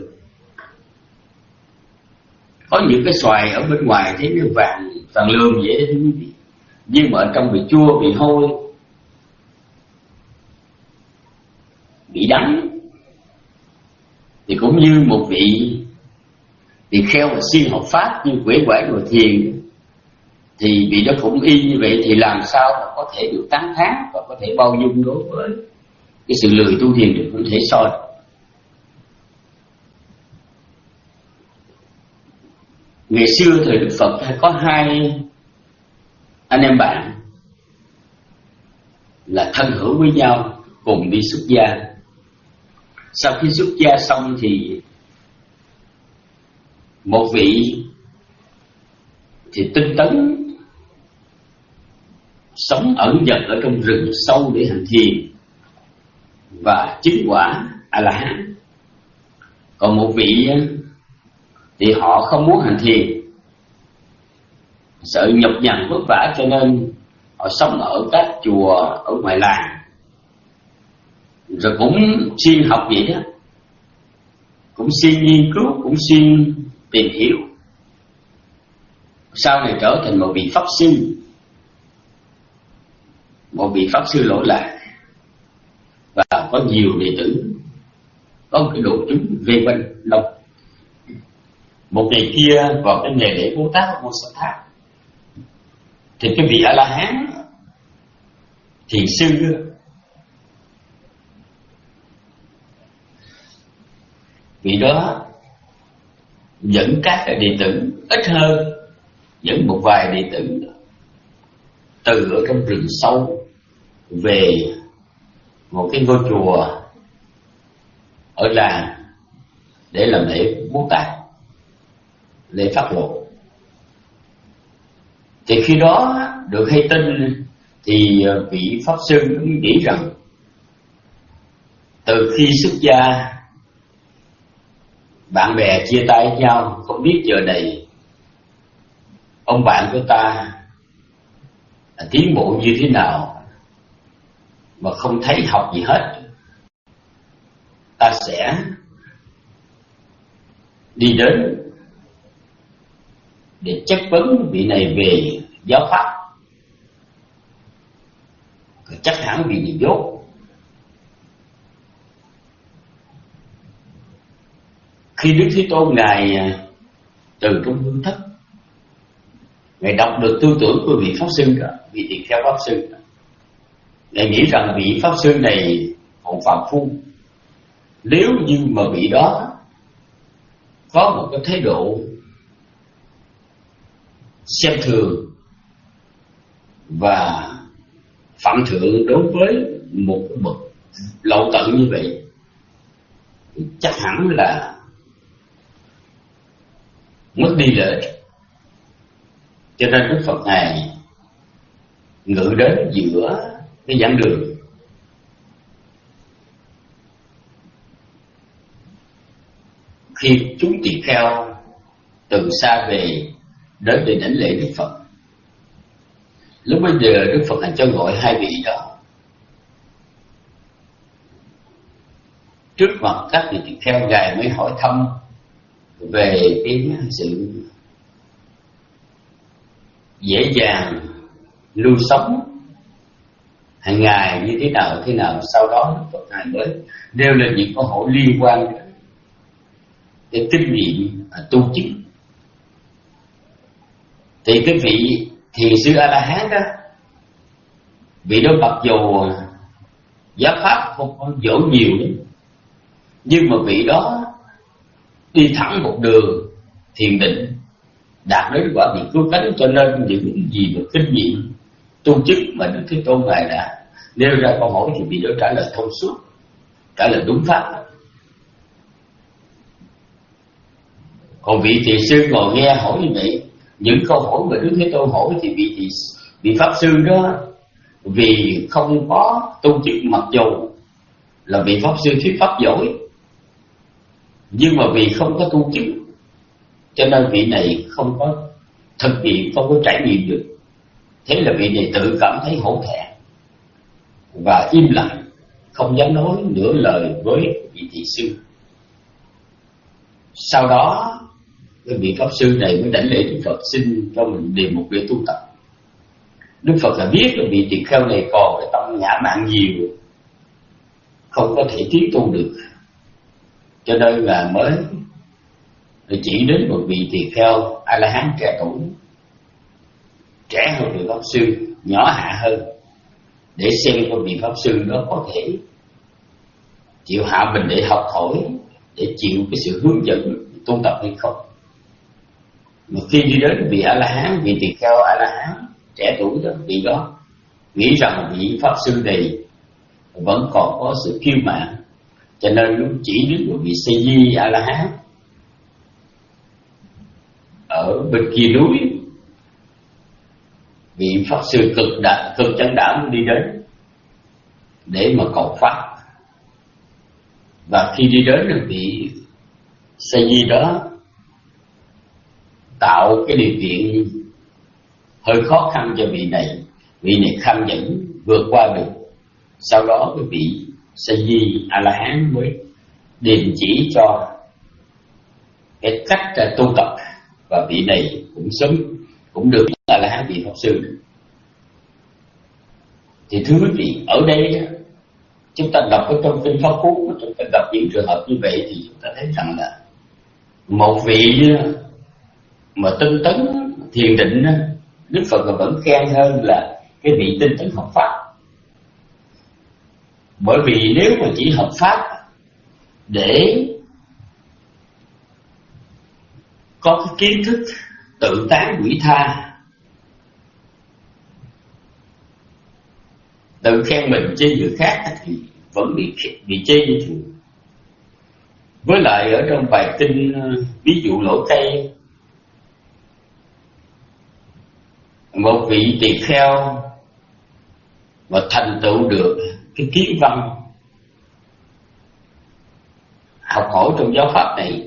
Có những cái xoài ở bên ngoài thấy nó vàng vàng lương vậy đó, nhưng mà ở trong bị chua, bị hôi, bị đắng. Thì cũng như một vị tỳ kheo mà siêng học pháp như Quế Quải ngồi thiền, thì vị đó cũng y như vậy, thì làm sao mà có thể được tán thán và có thể bao dung đối với cái sự lười tu thiền được, không thể so được. Ngày xưa thời Đức Phật có hai anh em bạn là thân hữu với nhau, cùng đi xuất gia. Sau khi xuất gia xong thì một vị thì tinh tấn sống ẩn dật ở trong rừng sâu để hành thiền và chứng quả A-la-hán. Còn một vị thì họ không muốn hành thiền, sợ nhọc nhằn vất vả, cho nên họ sống ở các chùa ở ngoài làng, rồi cũng siêng học vậy đó, cũng siêng nghiên cứu, cũng siêng tìm hiểu. Sau này trở thành một vị pháp sư, một vị pháp sư lỗi lạc, và có nhiều đệ tử, có một cái đồ chúng vây quanh đông. Một ngày kia vào cái ngày lễ Bồ Tát Mô Sa Tháp, thì cái vị A La Hán thiền sư vị đó dẫn các đệ tử ít hơn, dẫn một vài đệ tử từ ở trong rừng sâu về một cái ngôi chùa ở làng để làm lễ Bồ Tát, lễ phát lộ. Thì khi đó được hay tin thì vị pháp sư cũng nghĩ rằng từ khi xuất gia bạn bè chia tay với nhau, không biết giờ này ông bạn của ta tiến bộ như thế nào mà không thấy học gì hết. Ta sẽ đi đến để chất vấn vị này về giáo pháp, chắc hẳn vị này dốt. Khi Đức Thế Tôn Ngài từ trong hương thất, Ngài đọc được tư tưởng của vị pháp sư đó, vị tỳ kheo pháp sư đó, Ngài nghĩ rằng vị Pháp Sư này còn phàm phu. Nếu như mà vị đó có một cái thái độ xem thường và phạm thượng đối với một bậc lậu tận như vậy, thì chắc hẳn là mất đi lợi ích. Cho nên Đức Phật Ngài ngự đến giữa cái giảng đường, khi chúng tỳ kheo từ xa về đến để đảnh lễ Đức Phật. Lúc bây giờ Đức Phật Ngài cho gọi hai vị đó trước mặt các vị tỳ kheo. Ngài mới hỏi thăm về cái sự dễ dàng lưu sống hàng ngày như thế nào thế nào. Sau đó Đức Phật Ngài mới nêu lên những câu hỏi liên quan đến cái kinh nghiệm tu chứng. Thì cái vị thiền sư A La Hán đó, vị đó mặc dù giáo pháp không có dỗ nhiều lắm, nhưng mà vị đó đi thẳng một đường thiền định, đạt đến quả vị cứu cánh. Cho nên những gì mà kinh nghiệm tu chứng mà Đức Thế Tôn Ngài đã nêu ra câu hỏi thì vị đó trả lời thông suốt, trả lời đúng pháp. Còn vị thiền sư ngồi nghe hỏi như vậy, những câu hỏi mà Đức Thế Tôn hỏi thì vị thì vị Pháp Sư đó vì không có tu chứng, mặc dù là vị Pháp Sư thuyết pháp giỏi, nhưng mà vì không có tu chứng cho nên vị này không có thực nghiệm, không có trải nghiệm được. Thế là vị này tự cảm thấy hổ thẹn và im lặng, không dám nói nửa lời với vị thiền sư. Sau đó cái vị Pháp Sư này mới đảnh lễ Đức Phật, xin cho mình đề mục để tu tập. Đức Phật là biết là vị tỳ kheo này còn cái tâm ngã mạn nhiều, không có thể tiến tu được, cho nên là mới chỉ đến một vị tỳ kheo A La Hán trẻ tuổi, trẻ hơn vị Pháp Sư, nhỏ hạ hơn, để xem coi vị Pháp Sư đó có thể chịu hạ mình để học hỏi, để chịu cái sự hướng dẫn tu tập hay không. Mà khi đi đến vị A La Hán, vị tỳ kheo A La Hán trẻ tuổi đó, vị đó nghĩ rằng vị Pháp Sư này vẫn còn có sự kiêu mạn, cho nên lúc chỉ đến một vị Sa Di A La Hán ở bên kia núi. Vị Pháp Sư cực đạt cực chân đảm đi đến để mà cầu pháp. Và khi đi đến được vị Sa Di đó tạo cái điều kiện hơi khó khăn cho vị này, vị này kham nhẫn vượt qua được. Sau đó cái vị Sa Di A La Hán mới điền chỉ cho cái cách tu tập, và vị này cũng sớm cũng được A La Hán vị Pháp Sư. Thì thưa quý vị, ở đây chúng ta đọc ở trong kinh Pháp Cú, chúng ta gặp những trường hợp như vậy thì chúng ta thấy rằng là một vị mà tinh tấn thiền định, Đức Phật là vẫn khen hơn là cái vị tinh tấn học pháp. Bởi vì nếu mà chỉ học pháp để có cái kiến thức tự tán quỷ tha, tự khen mình chê người khác, thì vẫn bị bị chê như thường. Với lại ở trong bài kinh ví dụ lỗ cây, một vị tỳ kheo mà thành tựu được cái kiến văn học hỏi trong giáo pháp này,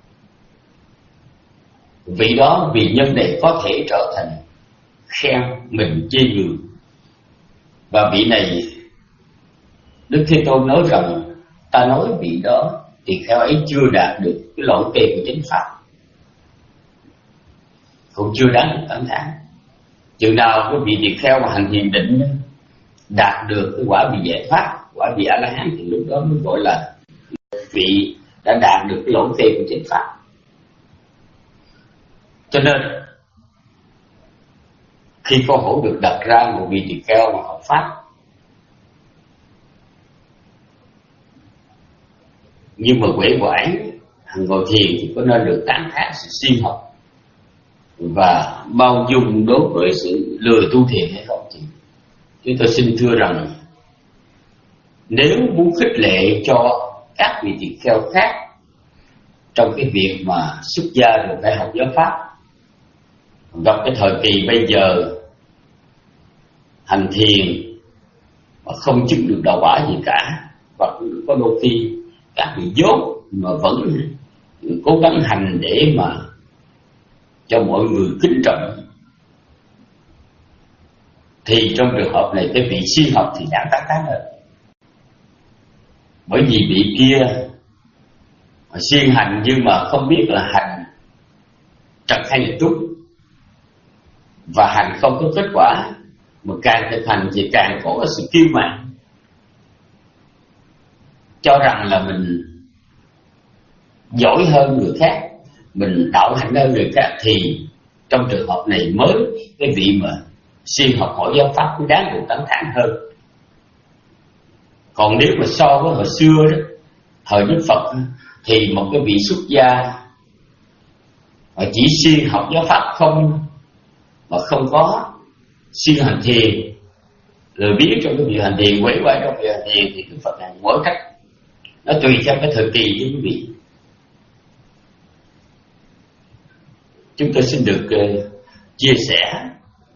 vị đó vì nhân này có thể trở thành khen mình chê người. Và vị này Đức Thế Tôn nói rằng ta nói vị đó tỳ kheo ấy chưa đạt được cái lỗi kê của chánh pháp, cũng chưa đáng được tán thán. Chừng nào cái vị tỳ kheo mà hành thiền định đạt được cái quả vị giải pháp, quả vị A La Hán, thì lúc đó mới gọi là vị đã đạt được cái lỗi kê của chánh pháp. Cho nên khi câu hỏi được đặt ra một vị tỳ kheo mà học pháp Nhưng mà quể quải ngồi thiền thì có nên được tán thán sự siêng học và bao dung đối với sự lười tu thiền hay không? Thì chúng tôi xin thưa rằng, nếu muốn khích lệ cho các vị tỳ kheo khác trong cái việc mà xuất gia rồi phải học giáo pháp, gặp cái thời kỳ bây giờ hành thiền mà không chứng được đạo quả gì cả, và có đôi khi các vị dốt mà vẫn cố gắng hành để mà cho mọi người kính trọng, thì trong trường hợp này cái vị siêng học thì đáng tán thán hơn. Bởi vì vị kia siêng hành nhưng mà không biết là hành trật hay là trúc, và hành không có kết quả, mà càng thực hành thì càng có cái sự kiêu mạn, cho rằng là mình giỏi hơn người khác, mình đạo hạnh hơn người khác, thì trong trường hợp này mới cái vị mà siêng học hỏi giáo pháp mới đáng được tán thán hơn. Còn nếu mà so với hồi xưa đó, thời Đức Phật, thì một cái vị xuất gia mà chỉ siêng học giáo pháp không, mà không có siêng hành thiền, rồi biết trong cái việc hành thiền, quấy quải trong việc hành thiền, thì Đức Phật này mỗi cách nó tùy theo cái thời kỳ với quý vị. Chúng tôi xin được uh, chia sẻ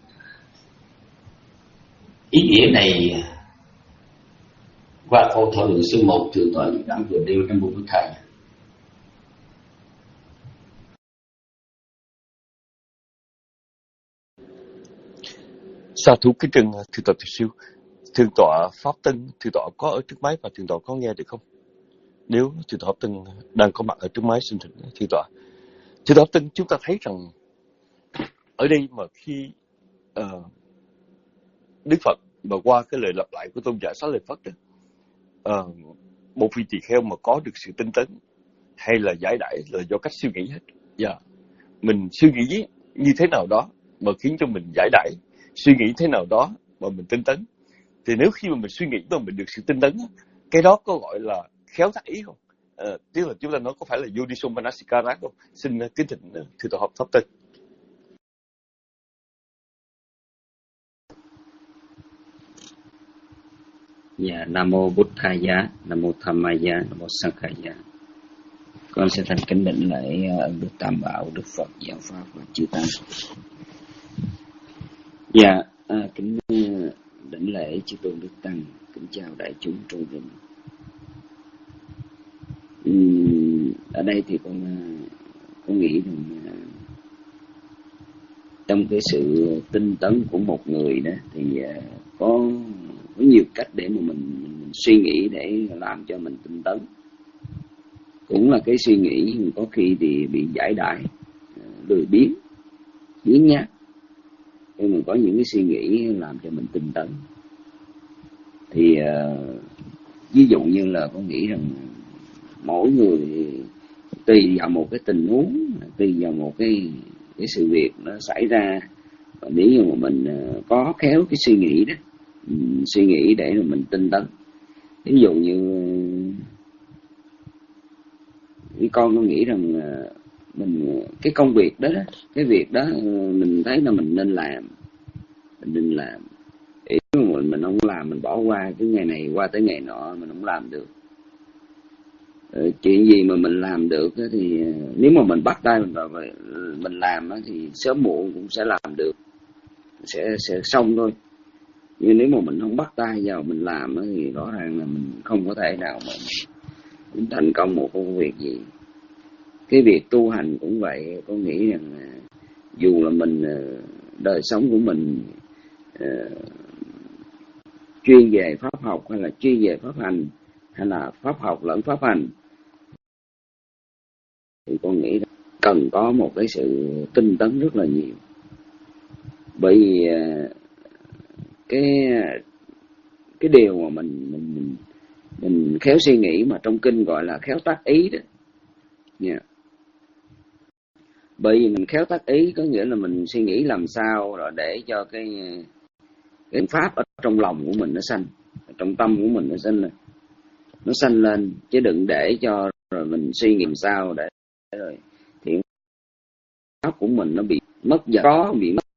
ý nghĩa này qua câu thảo luận số một thượng tọa Như Đẳng vừa nêu trong buổi Bụt Thầy. Sa thú kính trân thượng tọa Thiệt Siêu. Thượng tọa Pháp Tân, thượng tọa có ở trước máy và thượng tọa có nghe được không? Nếu thượng tọa Pháp Tân đang có mặt ở trước máy, xin thỉnh thượng tọa. Thượng tọa Pháp Tân, chúng ta thấy rằng ở đây mà khi uh, Đức Phật mà qua cái lời lặp lại của tôn giả Xá Lợi Phất đó, uh, một vị tỳ kheo mà có được sự tinh tấn hay là giải đãi là do cách suy nghĩ hết. Yeah. Mình suy nghĩ như thế nào đó mà khiến cho mình giải đãi, suy nghĩ thế nào đó mà mình tinh tấn. Thì nếu khi mà mình suy nghĩ mà mình được sự tinh tấn, cái đó có gọi là khéo tác ý không? À, tức là chúng ta nói có phải là Yodiso Manasikara không? Xin kính thỉnh thượng tọa Pháp Tân. Dạ, Nam mô Bụt Thaya, Nam mô Dhammaya, Nam mô Sanghaya. Con sẽ thành kính đảnh lễ ơn Đức Tam Bảo, Đức Phật, Giáo Pháp và chư Tăng. Dạ, à, kính đảnh lễ chư tôn Đức Tăng, kính chào đại chúng trong rừng. Uhm, ở đây thì con con nghĩ rằng trong cái sự tinh tấn của một người đó thì có có nhiều cách để mà mình, mình suy nghĩ để làm cho mình tinh tấn. Cũng là cái suy nghĩ có khi thì bị giải đãi, lười biếng, biếng nhác. Nhưng mình có những cái suy nghĩ làm cho mình tinh tấn. Thì uh, ví dụ như là con nghĩ rằng mỗi người tùy vào một cái tình huống, tùy vào một cái cái sự việc nó xảy ra, và nếu như mà mình uh, có khéo cái suy nghĩ đó, mình suy nghĩ để mà mình tinh tấn. Ví dụ như uh, con có nghĩ rằng uh, mình cái công việc đó, đó cái việc đó mình thấy là mình nên làm, mình nên làm. Nếu mà mình không làm, mình bỏ qua cái ngày này qua tới ngày nọ, mình không làm được. Ờ, chuyện gì mà mình làm được thì nếu mà mình bắt tay mình vào mình làm thì sớm muộn cũng sẽ làm được, sẽ sẽ xong thôi. Nhưng nếu mà mình không bắt tay vào mình làm thì rõ ràng là mình không có thể nào mà mình thành công một công việc gì. Cái việc tu hành cũng vậy, có nghĩ rằng dù là mình đời sống của mình uh, chuyên về pháp học hay là chuyên về pháp hành, hay là pháp học lẫn pháp hành, thì con nghĩ cần có một cái sự tinh tấn rất là nhiều. Bởi vì uh, cái cái điều mà mình mình mình, mình khéo suy nghĩ mà trong kinh gọi là khéo tác ý đó nha. Yeah. Bởi vì mình khéo tác ý có nghĩa là mình suy nghĩ làm sao rồi để cho cái cái pháp ở trong lòng của mình nó sanh, trong tâm của mình nó sanh lên. nó sanh lên, chứ đừng để cho rồi mình suy nghĩ sao để rồi thiện pháp của mình nó bị mất dần, có bị mất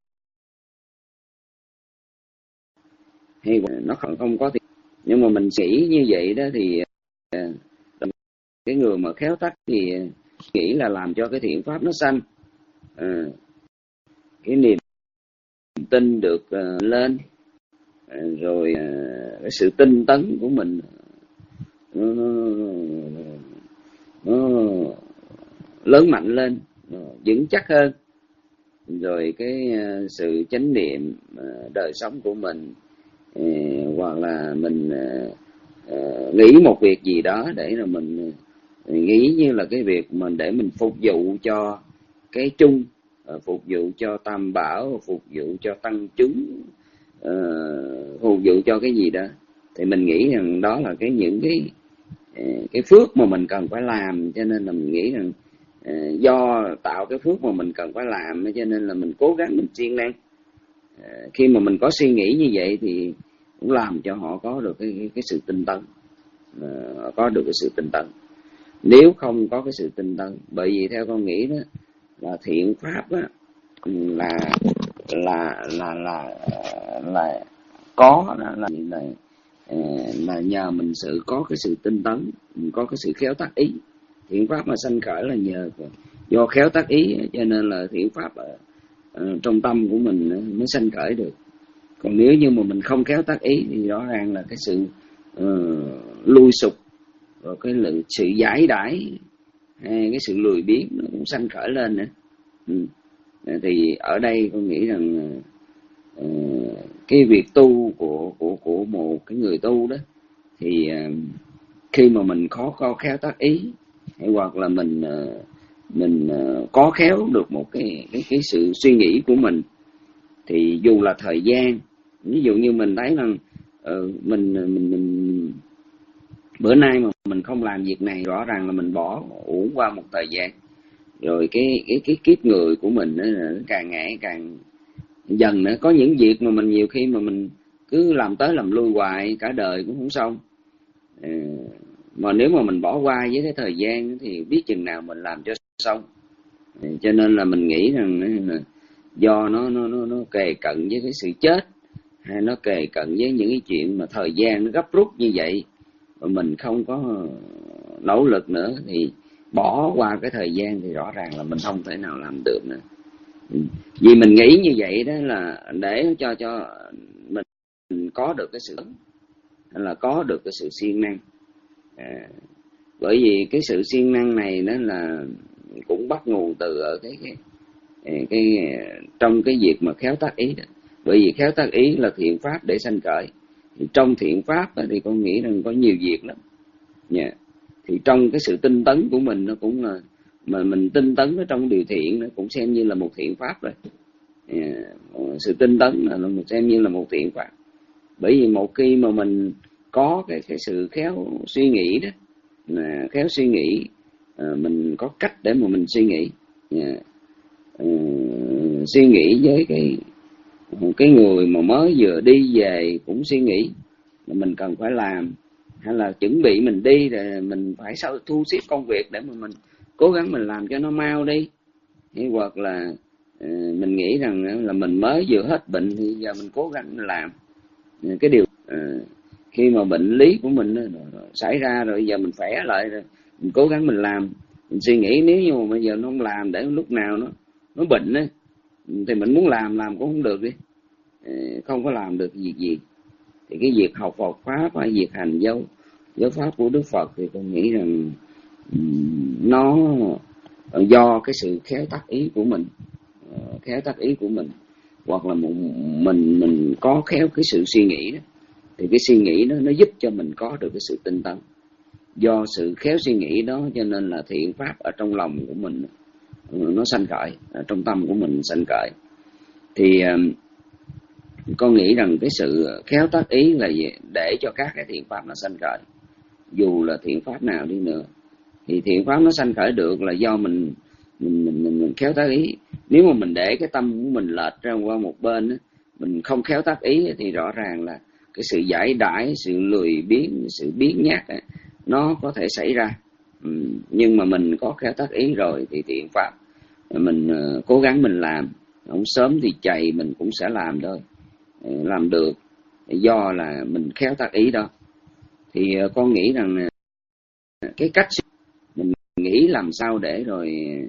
hay nó không không có. Nhưng mà mình nghĩ như vậy đó thì cái người mà khéo tắc thì nghĩ là làm cho cái thiện pháp nó sanh, à, cái niềm tin được uh, lên, à, rồi uh, cái sự tinh tấn của mình nó, nó, nó lớn mạnh lên, nó vững chắc hơn, rồi cái uh, sự chánh niệm uh, đời sống của mình, uh, hoặc là mình uh, uh, nghĩ một việc gì đó để rồi mình uh, nghĩ như là cái việc mình để mình phục vụ cho cái chung, uh, phục vụ cho tam bảo, phục vụ cho tăng chúng, uh, phục vụ cho cái gì đó, thì mình nghĩ rằng đó là cái những cái cái phước mà mình cần phải làm. Cho nên là mình nghĩ rằng uh, do tạo cái phước mà mình cần phải làm, cho nên là mình cố gắng mình siêng năng. Uh, khi mà mình có suy nghĩ như vậy thì cũng làm cho họ có được cái cái, cái sự tinh tấn, uh, có được cái sự tinh tấn. Nếu không có cái sự tinh tấn, bởi vì theo con nghĩ đó là thiện pháp đó là là là là là có là là, là là nhờ mình sự có cái sự tinh tấn, có cái sự khéo tác ý. Thiện pháp mà sanh khởi là nhờ do khéo tác ý, cho nên là thiện pháp ở, ở trong tâm của mình mới sanh khởi được. Còn nếu như mà mình không khéo tác ý thì rõ ràng là cái sự uh, lui sụp, rồi cái sự, sự giải đãi, hay cái sự lười biếng nó cũng sanh khởi lên nữa. Ừ. Thì ở đây con nghĩ rằng uh, cái việc tu của của của một cái người tu đó thì uh, khi mà mình khó có khéo tác ý, hay hoặc là mình uh, mình uh, có khéo được một cái cái cái sự suy nghĩ của mình, thì dù là thời gian, ví dụ như mình thấy rằng uh, mình mình mình bữa nay mà mình không làm việc này, rõ ràng là mình bỏ uổng qua một thời gian, rồi cái cái cái kiếp người của mình nó càng ngày càng dần nữa. Có những việc mà mình nhiều khi mà mình cứ làm tới làm lui hoài cả đời cũng không xong, ừ, mà nếu mà mình bỏ qua với cái thời gian thì biết chừng nào mình làm cho xong. Ừ, cho nên là mình nghĩ rằng là do nó nó nó nó kề cận với cái sự chết, hay nó kề cận với những cái chuyện mà thời gian nó gấp rút như vậy, mà mình không có nỗ lực nữa thì bỏ qua cái thời gian thì rõ ràng là mình không thể nào làm được nữa. Vì mình nghĩ như vậy đó là để cho cho mình có được cái sự là có được cái sự siêng năng. À, bởi vì cái sự siêng năng này nó là cũng bắt nguồn từ ở cái cái, cái, cái trong cái việc mà khéo tác ý đó. Bởi vì khéo tác ý là thiện pháp để sanh khởi. Thì trong thiện pháp thì con nghĩ rằng có nhiều việc lắm. Yeah. Thì trong cái sự tinh tấn của mình nó cũng là, mà mình tinh tấn ở trong điều thiện nó cũng xem như là một thiện pháp rồi. Yeah. Sự tinh tấn là một xem như là một thiện pháp. Bởi vì một khi mà mình có cái cái sự khéo suy nghĩ đó, là khéo suy nghĩ, à, mình có cách để mà mình suy nghĩ. Yeah. À, suy nghĩ với cái cái người mà mới vừa đi về cũng suy nghĩ là mình cần phải làm, hay là chuẩn bị mình đi rồi mình phải sao thu xếp công việc để mà mình cố gắng mình làm cho nó mau đi. Hay hoặc là uh, mình nghĩ rằng là mình mới vừa hết bệnh thì giờ mình cố gắng mình làm cái điều uh, khi mà bệnh lý của mình uh, xảy ra rồi, giờ mình khỏe lại rồi mình cố gắng mình làm. Mình suy nghĩ nếu như mà bây giờ nó không làm, để lúc nào nó nó bệnh ấy, thì mình muốn làm làm cũng không được đi, uh, không có làm được việc gì. Thì cái việc học Phật pháp hay việc hành dấu giáo pháp của Đức Phật thì tôi nghĩ rằng um, nó do cái sự khéo tác ý của mình, uh, khéo tác ý của mình, hoặc là mình mình mình có khéo cái sự suy nghĩ đó, thì cái suy nghĩ đó nó giúp cho mình có được cái sự tinh tấn. Do sự khéo suy nghĩ đó cho nên là thiện pháp ở trong lòng của mình uh, nó sanh khởi, ở trong tâm của mình sanh khởi. Thì uh, con nghĩ rằng cái sự khéo tác ý là để cho các cái thiện pháp nó sanh khởi. Dù là thiện pháp nào đi nữa thì thiện pháp nó sanh khởi được là do mình mình mình mình, mình khéo tác ý. Nếu mà mình để cái tâm của mình lệch ra qua một bên đó, mình không khéo tác ý thì rõ ràng là cái sự giải đãi, sự lười biếng, sự biếng nhác nó có thể xảy ra. Nhưng mà mình có khéo tác ý rồi thì thiện pháp mình uh, cố gắng mình làm, không sớm thì chày mình cũng sẽ làm thôi, làm được, do là mình khéo tác ý đó. Thì uh, con nghĩ rằng uh, cái cách mình nghĩ làm sao để rồi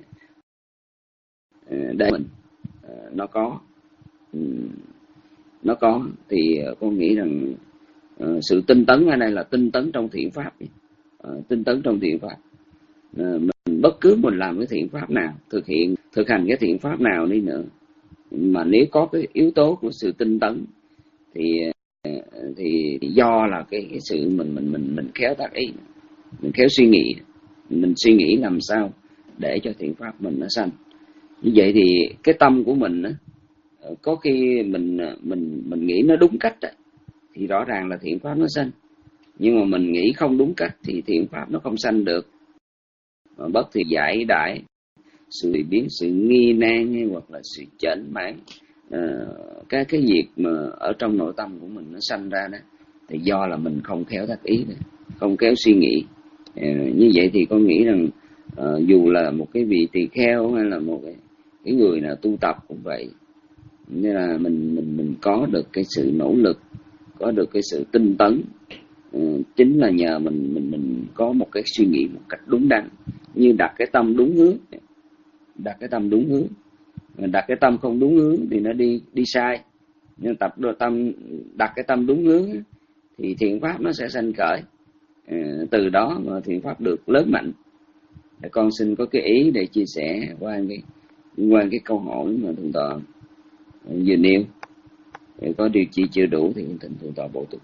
uh, để mình uh, nó có um, nó có thì uh, con nghĩ rằng uh, sự tinh tấn ở đây là tinh tấn trong thiện pháp, uh, tinh tấn trong thiện pháp. Uh, mình bất cứ mình làm cái thiện pháp nào, thực hiện thực hành cái thiện pháp nào đi nữa, mà nếu có cái yếu tố của sự tinh tấn thì thì do là cái, cái sự mình mình mình mình khéo tác ý, mình khéo suy nghĩ, mình suy nghĩ làm sao để cho thiện pháp mình nó sanh. Như vậy thì cái tâm của mình á, có khi mình mình mình nghĩ nó đúng cách đó, thì rõ ràng là thiện pháp nó sanh. Nhưng mà mình nghĩ không đúng cách thì thiện pháp nó không sanh được. Mà bất thì giải đãi, sự biến, sự nghi nan hay hoặc là sự chểnh mãn, uh, cái cái việc mà ở trong nội tâm của mình nó sanh ra đó, thì do là mình không khéo tác ý đó, không khéo suy nghĩ. Uh, như vậy thì con nghĩ rằng uh, dù là một cái vị tỳ kheo hay là một cái, cái người nào tu tập cũng vậy, nên là mình mình mình có được cái sự nỗ lực, có được cái sự tinh tấn, uh, chính là nhờ mình mình mình có một cái suy nghĩ một cách đúng đắn, như đặt cái tâm đúng hướng, đặt cái tâm đúng hướng. Đặt cái tâm không đúng hướng thì nó đi đi sai. Nhưng tập đồ tâm đặt cái tâm đúng hướng thì thiện pháp nó sẽ sanh khởi, từ đó mà thiện pháp được lớn mạnh. Con xin có cái ý để chia sẻ qua cái qua cái câu hỏi mà thượng tọa vừa nêu. Có điều chi chưa đủ thì thỉnh thượng tọa bổ túc.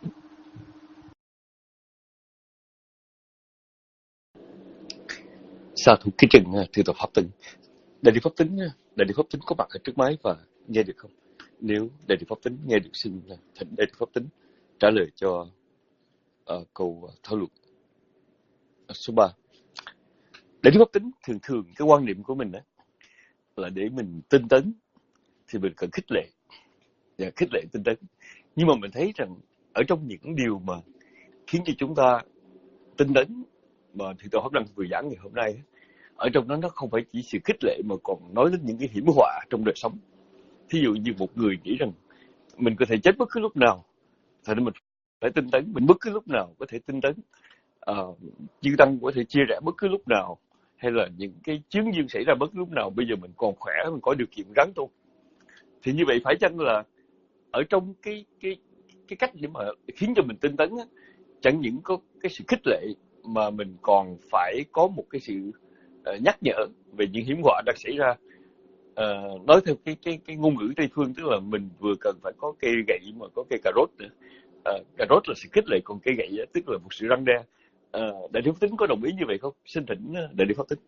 Sa thủ cái trừng thưa tọa pháp tính. Đại đức pháp tính, đại đức pháp tính có mặt ở trước máy và nghe được không? Nếu đại đức pháp tính nghe được, xin thỉnh đại đức pháp tính trả lời cho uh, câu thảo luận số ba. Đại đức pháp tính thường thường cái quan niệm của mình đó là để mình tinh tấn thì mình cần khích lệ, và khích lệ tinh tấn. Nhưng mà mình thấy rằng ở trong những điều mà khiến cho chúng ta tinh tấn mà thượng tọa Pháp Đăng vừa giảng ngày hôm nay, ở trong đó nó không phải chỉ sự khích lệ mà còn nói đến những cái hiểm họa trong đời sống. Thí dụ như một người nghĩ rằng mình có thể chết bất cứ lúc nào, thế nên mình phải tinh tấn, mình bất cứ lúc nào có thể tinh tấn, à, chư tăng có thể chia rẽ bất cứ lúc nào, hay là những cái chướng duyên xảy ra bất cứ lúc nào, bây giờ mình còn khỏe, mình có điều kiện ráng tu. Thì như vậy phải chăng là ở trong cái cái cái cách để mà khiến cho mình tinh tấn á, chẳng những có cái sự khích lệ mà mình còn phải có một cái sự uh, nhắc nhở về những hiểm họa đang xảy ra. Uh, nói theo cái cái cái ngôn ngữ Tây phương, tức là mình vừa cần phải có cây gậy mà có cây cà rốt nữa. Uh, cà rốt là sự khích lệ, còn cây gậy á, tức là một sự răn đe. Uh, Đại đức Pháp Tính có đồng ý như vậy không? Xin thỉnh Đại đức Pháp Tính.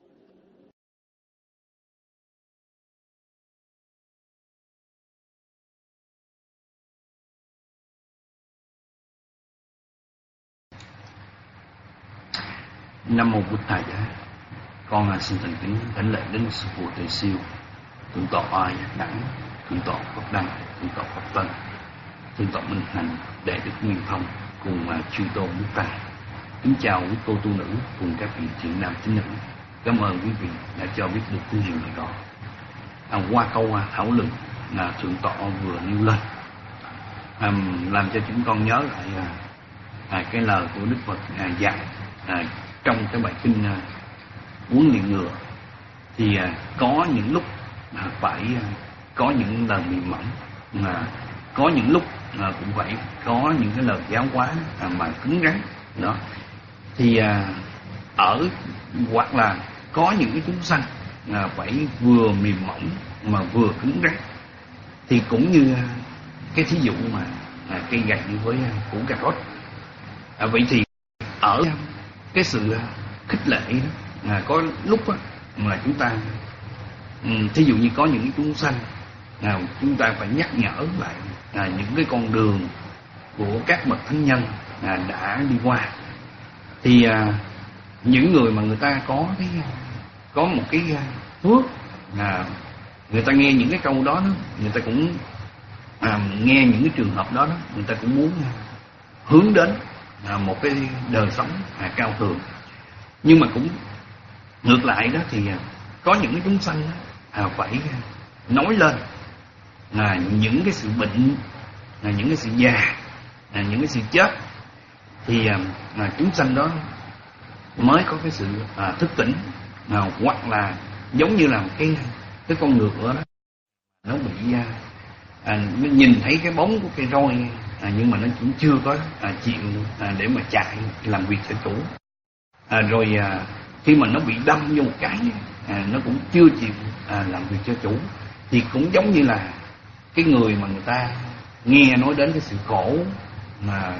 Nam mô Bụt Thầy. Con xin thành kính thỉnh lễ đến sư phụ Tề Siêu, thượng tọa Ai Đẳng, thượng tọa Pháp Đăng, thượng tọa Pháp Tân, thượng tọa Minh Hạnh, đệ đức Nguyên Thông cùng chư tôn đức tăng. Kính chào quý cô tu nữ cùng các vị thiện nam tín nữ. Cảm ơn quý vị đã cho biết được kinh nghiệm này đó. À, qua câu thảo luận là thượng tọa vừa nêu lên, à, làm cho chúng con nhớ lại à, à, cái lời của Đức Phật à, dạy à, trong cái bài kinh à, huấn luyện ngựa. Thì à, có những lúc à, phải à, có những lời mềm mỏng, mà có những lúc à, cũng phải có những cái lời giáo hóa à, mà cứng rắn đó. Thì à, ở hoặc là có những cái chúng sanh à, phải vừa mềm mỏng mà vừa cứng rắn. Thì cũng như à, cái thí dụ mà à, cây gậy với à, củ cà rốt. À, vậy thì ở cái sự à, khích lệ đó, à, có lúc á, mà chúng ta um, thí dụ như có những cái chúng sanh à, chúng ta phải nhắc nhở lại à, những cái con đường của các bậc thánh nhân à, đã đi qua. Thì à, những người mà người ta có cái có một cái phước à, người ta nghe những cái câu đó, đó người ta cũng à, nghe những cái trường hợp đó, đó người ta cũng muốn à, hướng đến à, một cái đời sống à, cao thượng. Nhưng mà cũng ngược lại đó thì à, có những cái chúng sanh đó, à, phải nói lên là những cái sự bệnh, là những cái sự già, là những cái sự chết, thì à, à, chúng sanh đó mới có cái sự à, thức tỉnh, à, hoặc là giống như là cái cái con ngựa đó, nó bị à, à, nó nhìn thấy cái bóng của cây roi, à, nhưng mà nó cũng chưa có à, chịu à, để mà chạy làm việc cho chủ, à, rồi à, khi mà nó bị đâm vô một cái, à, nó cũng chưa chịu à, làm việc cho chủ. Thì cũng giống như là cái người mà người ta nghe nói đến cái sự khổ mà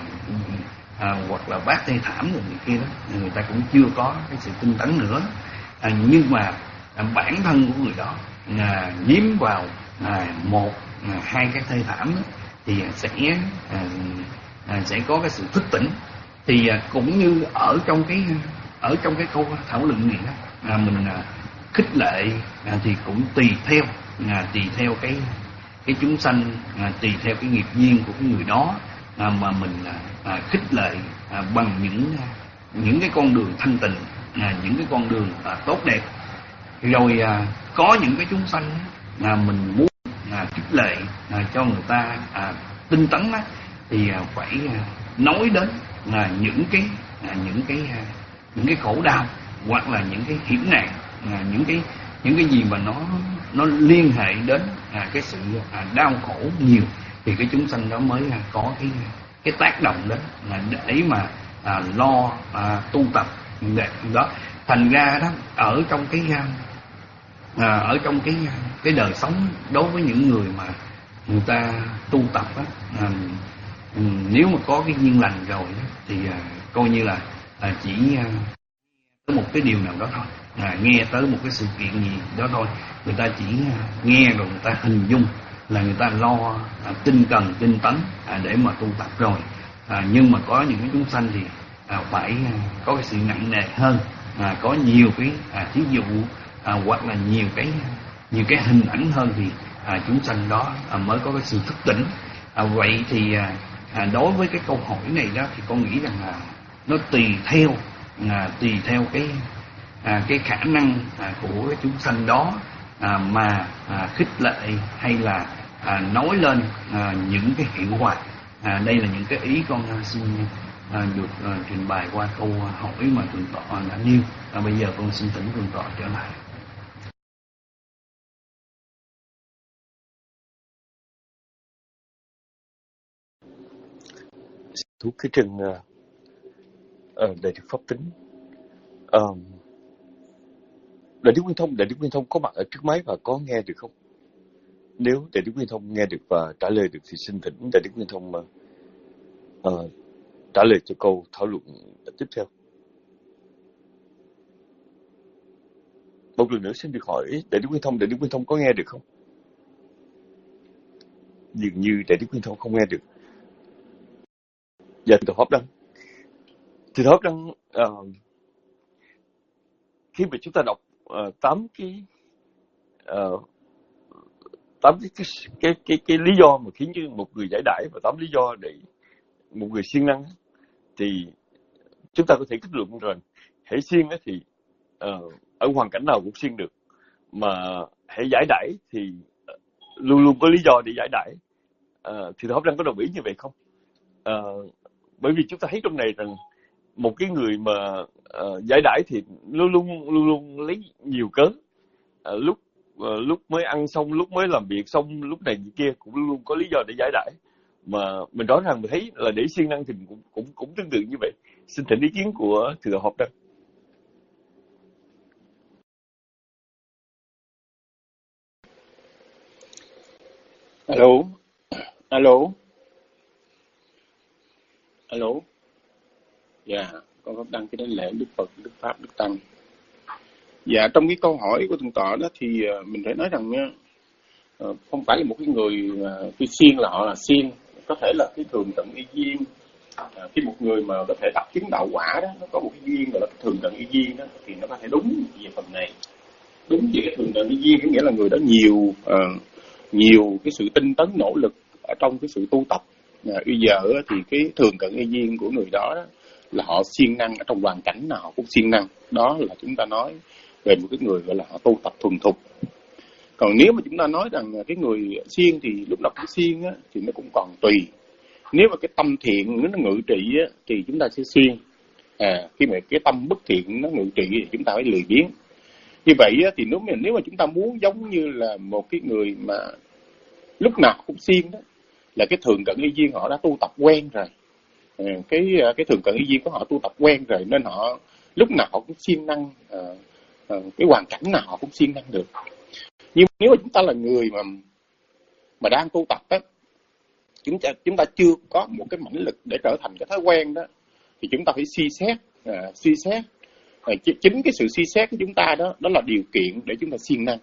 à, hoặc là bát thê thảm rồi này kia đó, người ta cũng chưa có cái sự tinh tấn nữa, à, nhưng mà à, bản thân của người đó à, nhiễm vào à, một à, hai cái thê thảm đó, thì sẽ à, à, sẽ có cái sự thức tỉnh. Thì à, cũng như ở trong cái ở trong cái câu thảo luận này đó, à, mình à, khích lệ à, thì cũng tùy theo à, tùy theo cái cái chúng sanh, à, tùy theo cái nghiệp duyên của cái người đó, à, mà mình à, à, khích lệ à, bằng những à, những cái con đường thanh tịnh, à, những cái con đường à, tốt đẹp. Rồi à, có những cái chúng sanh là mình muốn à, khích lệ à, cho người ta à, tinh tấn á, thì à, phải à, nói đến là những cái à, những cái à, những cái khổ đau, hoặc là những cái hiểm nạn, à, những cái những cái gì mà nó nó liên hệ đến à, cái sự à, đau khổ nhiều, thì cái chúng sanh đó mới à, có cái cái tác động đến là để mà à, lo à, tu tập để đó. Thành ra đó, ở trong cái à, ở trong cái cái đời sống đối với những người mà người ta tu tập đó, à, nếu mà có cái duyên lành rồi đó, thì à, coi như là à, chỉ à, có một cái điều nào đó thôi, à, nghe tới một cái sự kiện gì đó thôi, người ta chỉ à, nghe rồi người ta hình dung là người ta lo à, tinh cần tinh tấn à, để mà tu tập rồi. À, nhưng mà có những cái chúng sanh thì à, phải à, có cái sự nặng nề hơn, à, có nhiều cái à, thí dụ à, hoặc là nhiều cái nhiều cái hình ảnh hơn, thì à, chúng sanh đó à, mới có cái sự thức tỉnh. À, vậy thì à, à, đối với cái câu hỏi này đó, thì con nghĩ rằng là nó tùy theo à, tùy theo cái à, cái khả năng à, của cái chúng sanh đó à, mà à, khích lệ hay là à, nói lên à, những cái hiệu quả. À, đây là những cái ý con à, xin à, được à, trình bày qua câu hỏi mà thượng tọa đã nêu. À, bây giờ con xin thỉnh thượng tọa trở lại. Thú cái chân uh, uh, Đại đức Pháp Tính, uh, Đại đức Nguyên Thông, Đại đức Nguyên Thông có mặt ở trước máy và có nghe được không? Nếu Đại đức Nguyên Thông nghe được và trả lời được thì xin thỉnh Đại đức Nguyên Thông uh, uh, trả lời cho câu thảo luận tiếp theo. Một lần nữa xin được hỏi Đại đức Nguyên Thông, Đại đức Nguyên Thông có nghe được không? Dường như Đại đức Nguyên Thông không nghe được. Dạ, thưa Pháp Đăng. Thưa Pháp Đăng, uh, khi mà chúng ta đọc tám uh, cái uh, tám cái cái, cái cái cái lý do mà khiến cho một người giải đãi và tám lý do để một người siêng năng, thì chúng ta có thể kết luận rằng hễ siêng thì uh, ở hoàn cảnh nào cũng siêng được, mà hễ giải đãi thì luôn luôn có lý do để giải đãi. Uh, thì Pháp Đăng có đồng ý như vậy không? Uh, bởi vì chúng ta thấy trong này rằng một cái người mà uh, giải đãi thì luôn luôn luôn luôn lấy nhiều cớ, uh, lúc uh, lúc mới ăn xong, lúc mới làm việc xong, lúc này như kia cũng luôn luôn có lý do để giải đãi. Mà mình rõ ràng mình thấy là để siêng năng thì cũng cũng cũng tương tự như vậy. Xin thỉnh ý kiến của Thượng tọa Pháp Đăng. Alo, alo, alo. Dạ, yeah, con Pháp Đăng cái đến lễ Đức Phật, Đức Pháp, Đức Tăng. Dạ, trong cái câu hỏi của thượng tọa đó thì mình phải nói rằng không phải là một cái người khi siêng là họ là siêng, có thể là cái thường tận y duyên. À, khi một người mà có thể đắc chứng đạo quả đó, nó có một cái duyên gọi là thường tận y duyên đó, thì nó có thể đúng về phần này. Đúng về cái thường tận y duyên có nghĩa là người đó nhiều uh, nhiều cái sự tinh tấn nỗ lực ở trong cái sự tu tập, À, bây giờ thì cái thường cận y duyên của người đó, đó là họ siêng năng ở trong hoàn cảnh nào họ cũng siêng năng. Đó là chúng ta nói về một cái người gọi là họ tu tập thuần thục. Còn nếu mà chúng ta nói rằng cái người siêng thì lúc nào cũng siêng á, thì nó cũng còn tùy. Nếu mà cái tâm thiện nó ngự trị á, thì chúng ta sẽ siêng. À, khi mà cái tâm bất thiện nó ngự trị thì chúng ta phải lười biếng. Như vậy á, thì nếu mà, nếu mà chúng ta muốn giống như là một cái người mà lúc nào cũng siêng đó, là cái thường cận y duyên họ đã tu tập quen rồi. À, cái cái thường cận y duyên của họ tu tập quen rồi, nên họ lúc nào họ cũng siêng năng, à, à, cái hoàn cảnh nào họ cũng siêng năng được. Nhưng nếu mà chúng ta là người mà mà đang tu tập á, chúng ta chúng ta chưa có một cái mãnh lực để trở thành cái thói quen đó, thì chúng ta phải suy xét, à, suy xét. À, chính cái sự suy xét của chúng ta đó, đó là điều kiện để chúng ta siêng năng.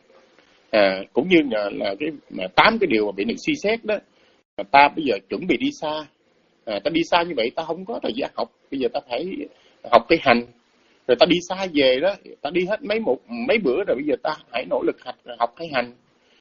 À, cũng như là, là cái mà tám cái điều mà bị này suy xét đó, mà ta bây giờ chuẩn bị đi xa, à, ta đi xa như vậy ta không có thời gian học, bây giờ ta phải học cái hành, rồi ta đi xa về đó, ta đi hết mấy một mấy bữa rồi, bây giờ ta hãy nỗ lực học, học cái hành.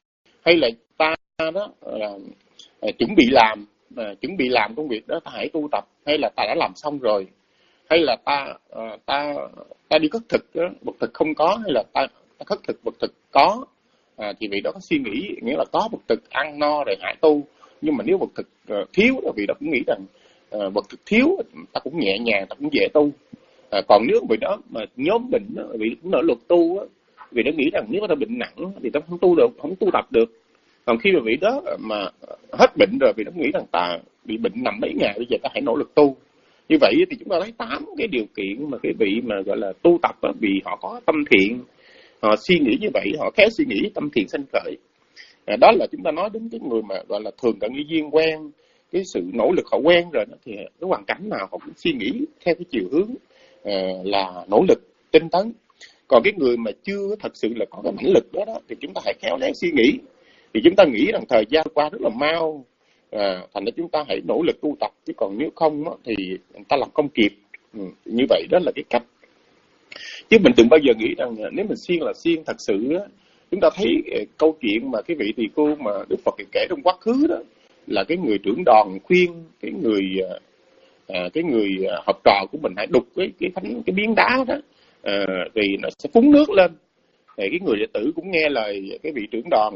Hay là ta đó là à, chuẩn bị làm, à, chuẩn bị làm công việc đó, ta hãy tu tập. Hay là ta đã làm xong rồi, hay là ta à, ta ta đi khất thực đó, vật thực không có, hay là ta, ta khất thực vật thực có, à, thì vị đó có suy nghĩ, nghĩa là có vật thực ăn no rồi hãy tu. Nhưng mà nếu vật thực uh, thiếu đó, vị đó cũng nghĩ rằng uh, vật thực thiếu ta cũng nhẹ nhàng, ta cũng dễ tu. À, còn nếu vị đó mà nhóm bệnh đó, vị cũng nỗ lực tu á, vị đó nghĩ rằng nếu ta bệnh nặng thì ta không tu được, không tu tập được. Còn khi mà vị đó mà hết bệnh rồi, vị đó nghĩ rằng ta bị bệnh nằm mấy ngày, bây giờ ta hãy nỗ lực tu. Như vậy thì chúng ta lấy tám cái điều kiện mà cái vị mà gọi là tu tập đó, vì họ có tâm thiện, họ suy nghĩ như vậy, họ khéo suy nghĩ, tâm thiện sanh khởi. À, đó là chúng ta nói đến cái người mà gọi là thường cận y duyên quen, cái sự nỗ lực họ quen rồi đó, thì cái hoàn cảnh nào họ cũng suy nghĩ theo cái chiều hướng uh, là nỗ lực tinh tấn. Còn cái người mà chưa thật sự là có cái mãnh lực đó, đó thì chúng ta hãy khéo léo suy nghĩ. Thì chúng ta nghĩ rằng thời gian qua rất là mau, à, thành ra chúng ta hãy nỗ lực tu tập, chứ còn nếu không đó, thì người ta làm không kịp. Ừ, như vậy đó là cái cách. Chứ mình đừng bao giờ nghĩ rằng nếu mình siêng là siêng thật sự á. Chúng ta thấy câu chuyện mà cái vị tỳ cô mà Đức Phật kể trong quá khứ đó, là cái người trưởng đoàn khuyên cái người à, cái người học trò của mình hãy đục cái cái thánh cái miếng đá đó, à, vì nó sẽ phúng nước lên. Thì cái người đệ tử cũng nghe lời cái vị trưởng đoàn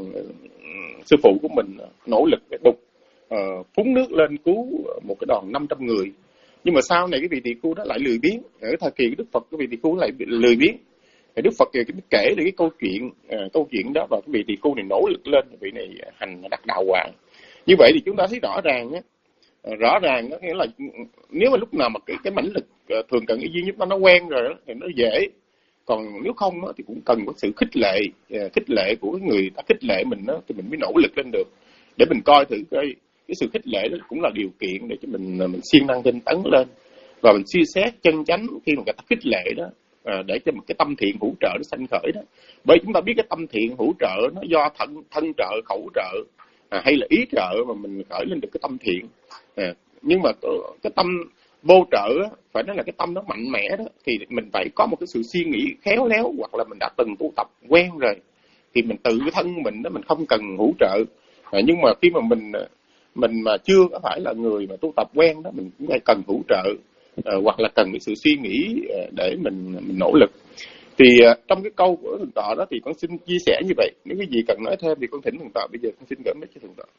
sư phụ của mình nỗ lực để đục uh, phúng nước lên cứu một cái đoàn năm trăm người. Nhưng mà sau này cái vị tỳ cô đó lại lười biếng. Ở thời kỳ Đức Phật, cái vị tỳ cô lại lười biếng. Thì Đức Phật kể được cái câu chuyện uh, câu chuyện đó, và cái vị tỳ cô này nỗ lực lên, vị này hành đắc đạo hoàng. Như vậy thì chúng ta thấy rõ ràng á, uh, rõ ràng đó, nghĩa là nếu mà lúc nào mà cái cái mãnh lực uh, thường cận y duyên chúng ta nó quen rồi đó, thì nó dễ. Còn nếu không đó, thì cũng cần có sự khích lệ, uh, khích lệ của cái người ta khích lệ mình đó, thì mình mới nỗ lực lên được. Để mình coi thử coi cái sự khích lệ đó cũng là điều kiện để cho mình mình siêng năng tinh tấn lên, và mình suy xét chân chánh khi mà người ta khích lệ đó, à, để cho một cái tâm thiện hữu trợ nó sanh khởi đó. Bởi chúng ta biết cái tâm thiện hữu trợ nó do thân thân trợ, khẩu trợ, à, hay là ý trợ mà mình khởi lên được cái tâm thiện. À, nhưng mà cái tâm vô trợ phải nói là cái tâm nó mạnh mẽ đó, thì mình phải có một cái sự suy nghĩ khéo léo, hoặc là mình đã từng tu tập quen rồi thì mình tự cái thân mình đó mình không cần hỗ trợ. À, nhưng mà khi mà mình mình mà chưa có phải là người mà tu tập quen đó, mình cũng phải cần hỗ trợ, à, hoặc là cần cái sự suy nghĩ để mình mình nỗ lực. Thì à, trong cái câu của thượng tọa đó thì con xin chia sẻ như vậy. Nếu cái gì cần nói thêm thì con thỉnh thượng tọa. Bây giờ con xin gửi mấy cho thượng tọa.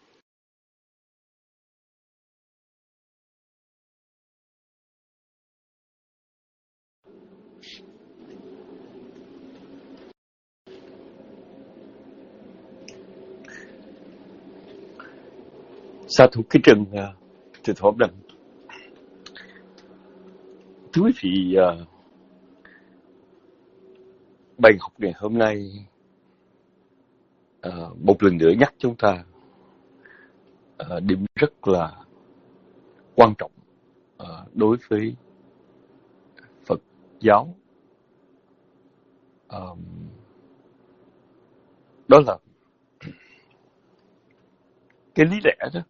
Sa thú kính trân thưa Pháp Đăng. Thưa quý vị, uh, bài học ngày hôm nay uh, một lần nữa nhắc chúng ta uh, điểm rất là quan trọng uh, đối với Phật giáo. Uh, đó là cái lý lẽ đó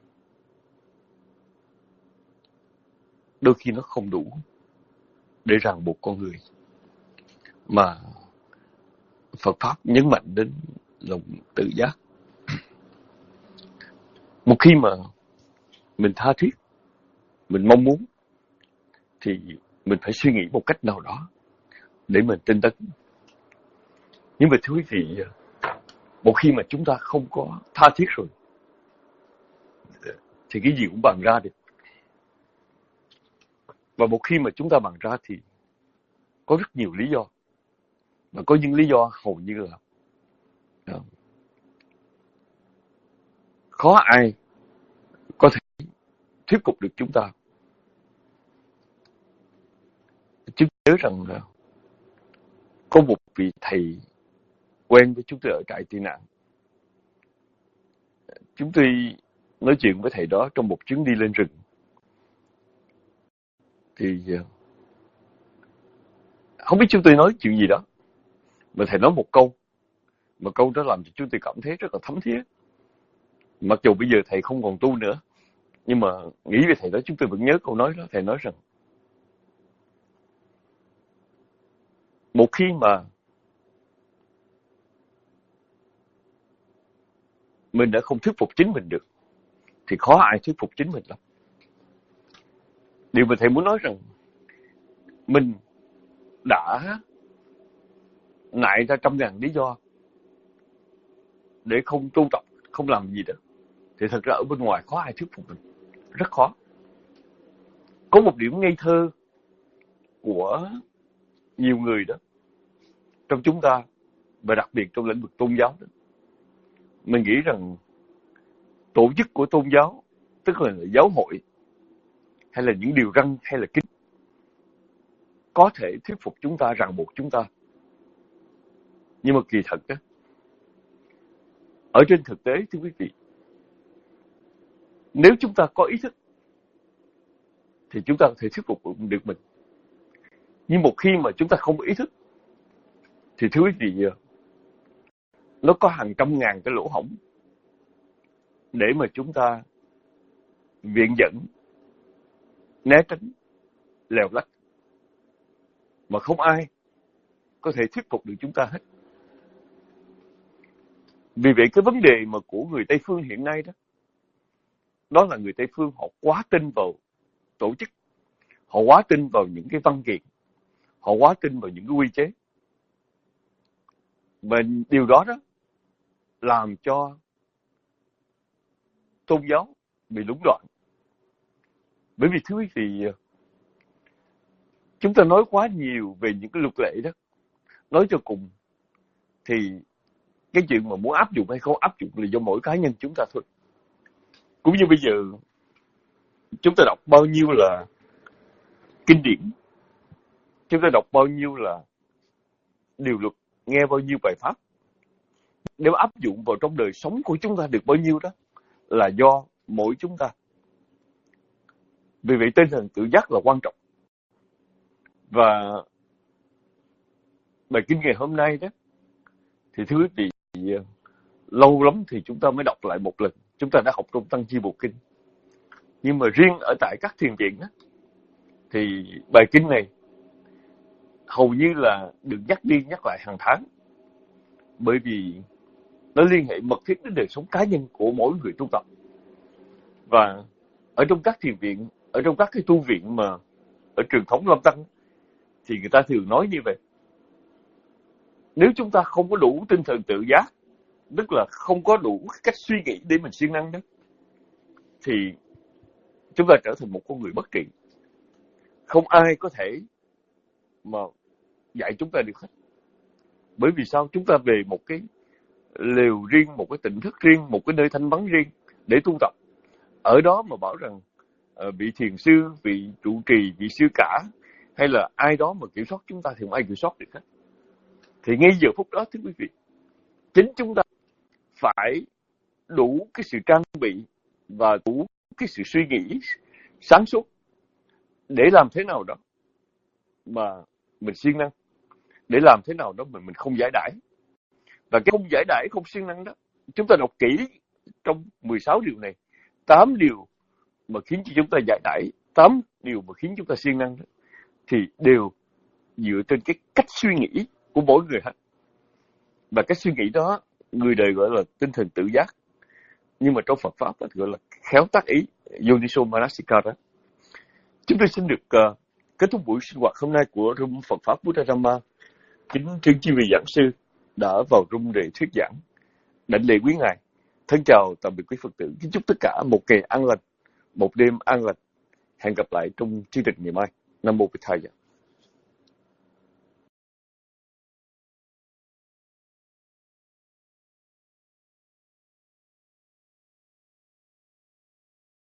đôi khi nó không đủ để ràng buộc con người, mà Phật Pháp nhấn mạnh đến lòng tự giác. Một khi mà mình tha thiết, mình mong muốn, thì mình phải suy nghĩ một cách nào đó để mình tinh tấn. Nhưng mà thưa quý vị, một khi mà chúng ta không có tha thiết rồi, thì cái gì cũng bằng ra được. Và một khi mà chúng ta bằng ra thì có rất nhiều lý do. Và có những lý do hầu như là uh, khó ai có thể thuyết phục được chúng ta. Chúng nhớ rằng uh, có một vị thầy quen với chúng tôi ở trại tị nạn. Chúng tôi nói chuyện với thầy đó trong một chuyến đi lên rừng. Thì uh, không biết chúng tôi nói chuyện gì đó, mà thầy nói một câu, mà câu đó làm cho chúng tôi cảm thấy rất là thấm thiết. Mặc dù bây giờ thầy không còn tu nữa, nhưng mà nghĩ về thầy đó chúng tôi vẫn nhớ câu nói đó. Thầy nói rằng một khi mà mình đã không thuyết phục chính mình được, thì khó ai thuyết phục chính mình lắm. Điều mà thầy muốn nói rằng mình đã nại ra trăm ngàn lý do để không tu tập, không làm gì đó, thì thật ra ở bên ngoài khó ai thuyết phục mình. Rất khó. Có một điểm ngây thơ của nhiều người đó trong chúng ta, và đặc biệt trong lĩnh vực tôn giáo đó. Mình nghĩ rằng tổ chức của tôn giáo, tức là giáo hội, hay là những điều răn, hay là kinh, có thể thuyết phục chúng ta, ràng buộc chúng ta. Nhưng mà kỳ thật đó, ở trên thực tế thưa quý vị, nếu chúng ta có ý thức thì chúng ta có thể thuyết phục được mình. Nhưng một khi mà chúng ta không có ý thức thì thưa quý vị, nó có hàng trăm ngàn cái lỗ hổng để mà chúng ta viện dẫn, né tránh, lèo lách, mà không ai có thể thuyết phục được chúng ta hết. Vì vậy cái vấn đề mà của người Tây Phương hiện nay đó, đó là người Tây Phương họ quá tin vào tổ chức, họ quá tin vào những cái văn kiện, họ quá tin vào những cái quy chế. Và điều đó đó làm cho tôn giáo bị lũng đoạn. Bởi vì thưa quý vị, chúng ta nói quá nhiều về những cái luật lệ đó. Nói cho cùng thì cái chuyện mà muốn áp dụng hay không áp dụng là do mỗi cá nhân chúng ta thôi. Cũng như bây giờ chúng ta đọc bao nhiêu là kinh điển, chúng ta đọc bao nhiêu là điều luật, nghe bao nhiêu bài pháp, nếu áp dụng vào trong đời sống của chúng ta được bao nhiêu đó là do mỗi chúng ta. Vì vậy tinh thần tự giác là quan trọng. Và bài kinh ngày hôm nay đó, thì thưa quý vị, lâu lắm thì chúng ta mới đọc lại một lần. Chúng ta đã học trong Tăng Chi Bộ Kinh. Nhưng mà riêng ở tại các thiền viện đó, thì bài kinh này hầu như là được nhắc đi nhắc lại hàng tháng. Bởi vì nó liên hệ mật thiết đến đời sống cá nhân của mỗi người tu tập. Và ở trong các thiền viện, ở trong các cái tu viện mà ở truyền thống Lâm Tăng, thì người ta thường nói như vậy. Nếu chúng ta không có đủ tinh thần tự giác, tức là không có đủ cách suy nghĩ để mình siêng năng đó, thì chúng ta trở thành một con người bất trị. Không ai có thể mà dạy chúng ta được hết. Bởi vì sao? Chúng ta về một cái lều riêng, một cái tỉnh thức riêng, một cái nơi thanh vắng riêng để tu tập. Ở đó mà bảo rằng uh, vị thiền sư, vị trụ trì, vị sư cả, hay là ai đó mà kiểm soát chúng ta thì không ai kiểm soát được hết. Thì ngay giờ phút đó thưa quý vị, chính chúng ta phải đủ cái sự trang bị và đủ cái sự suy nghĩ sáng suốt để làm thế nào đó mà mình siêng năng, để làm thế nào đó mà mình không giải đãi. Và cái không giải đãi, không siêng năng đó, chúng ta đọc kỹ trong mười sáu điều này, tám điều mà khiến cho chúng ta giải đãi, tám điều mà khiến chúng ta siêng năng đó, thì đều dựa trên cái cách suy nghĩ của mỗi người hết. Và cái suy nghĩ đó người đời gọi là tinh thần tự giác, nhưng mà trong Phật pháp đó gọi là khéo tác ý Yoniso Manasikara. Chúng tôi xin được uh, kết thúc buổi sinh hoạt hôm nay của Room Phật Pháp Buddha-Dhamma. Kính trân chi vị giảng sư đã vào room để thuyết giảng. Đảnh lễ quý ngài. Thân chào tạm biệt quý Phật tử. Kính chúc tất cả một ngày an lành, một đêm an lành. Hẹn gặp lại trong chương trình ngày mai. Nam mô Bích Thầy.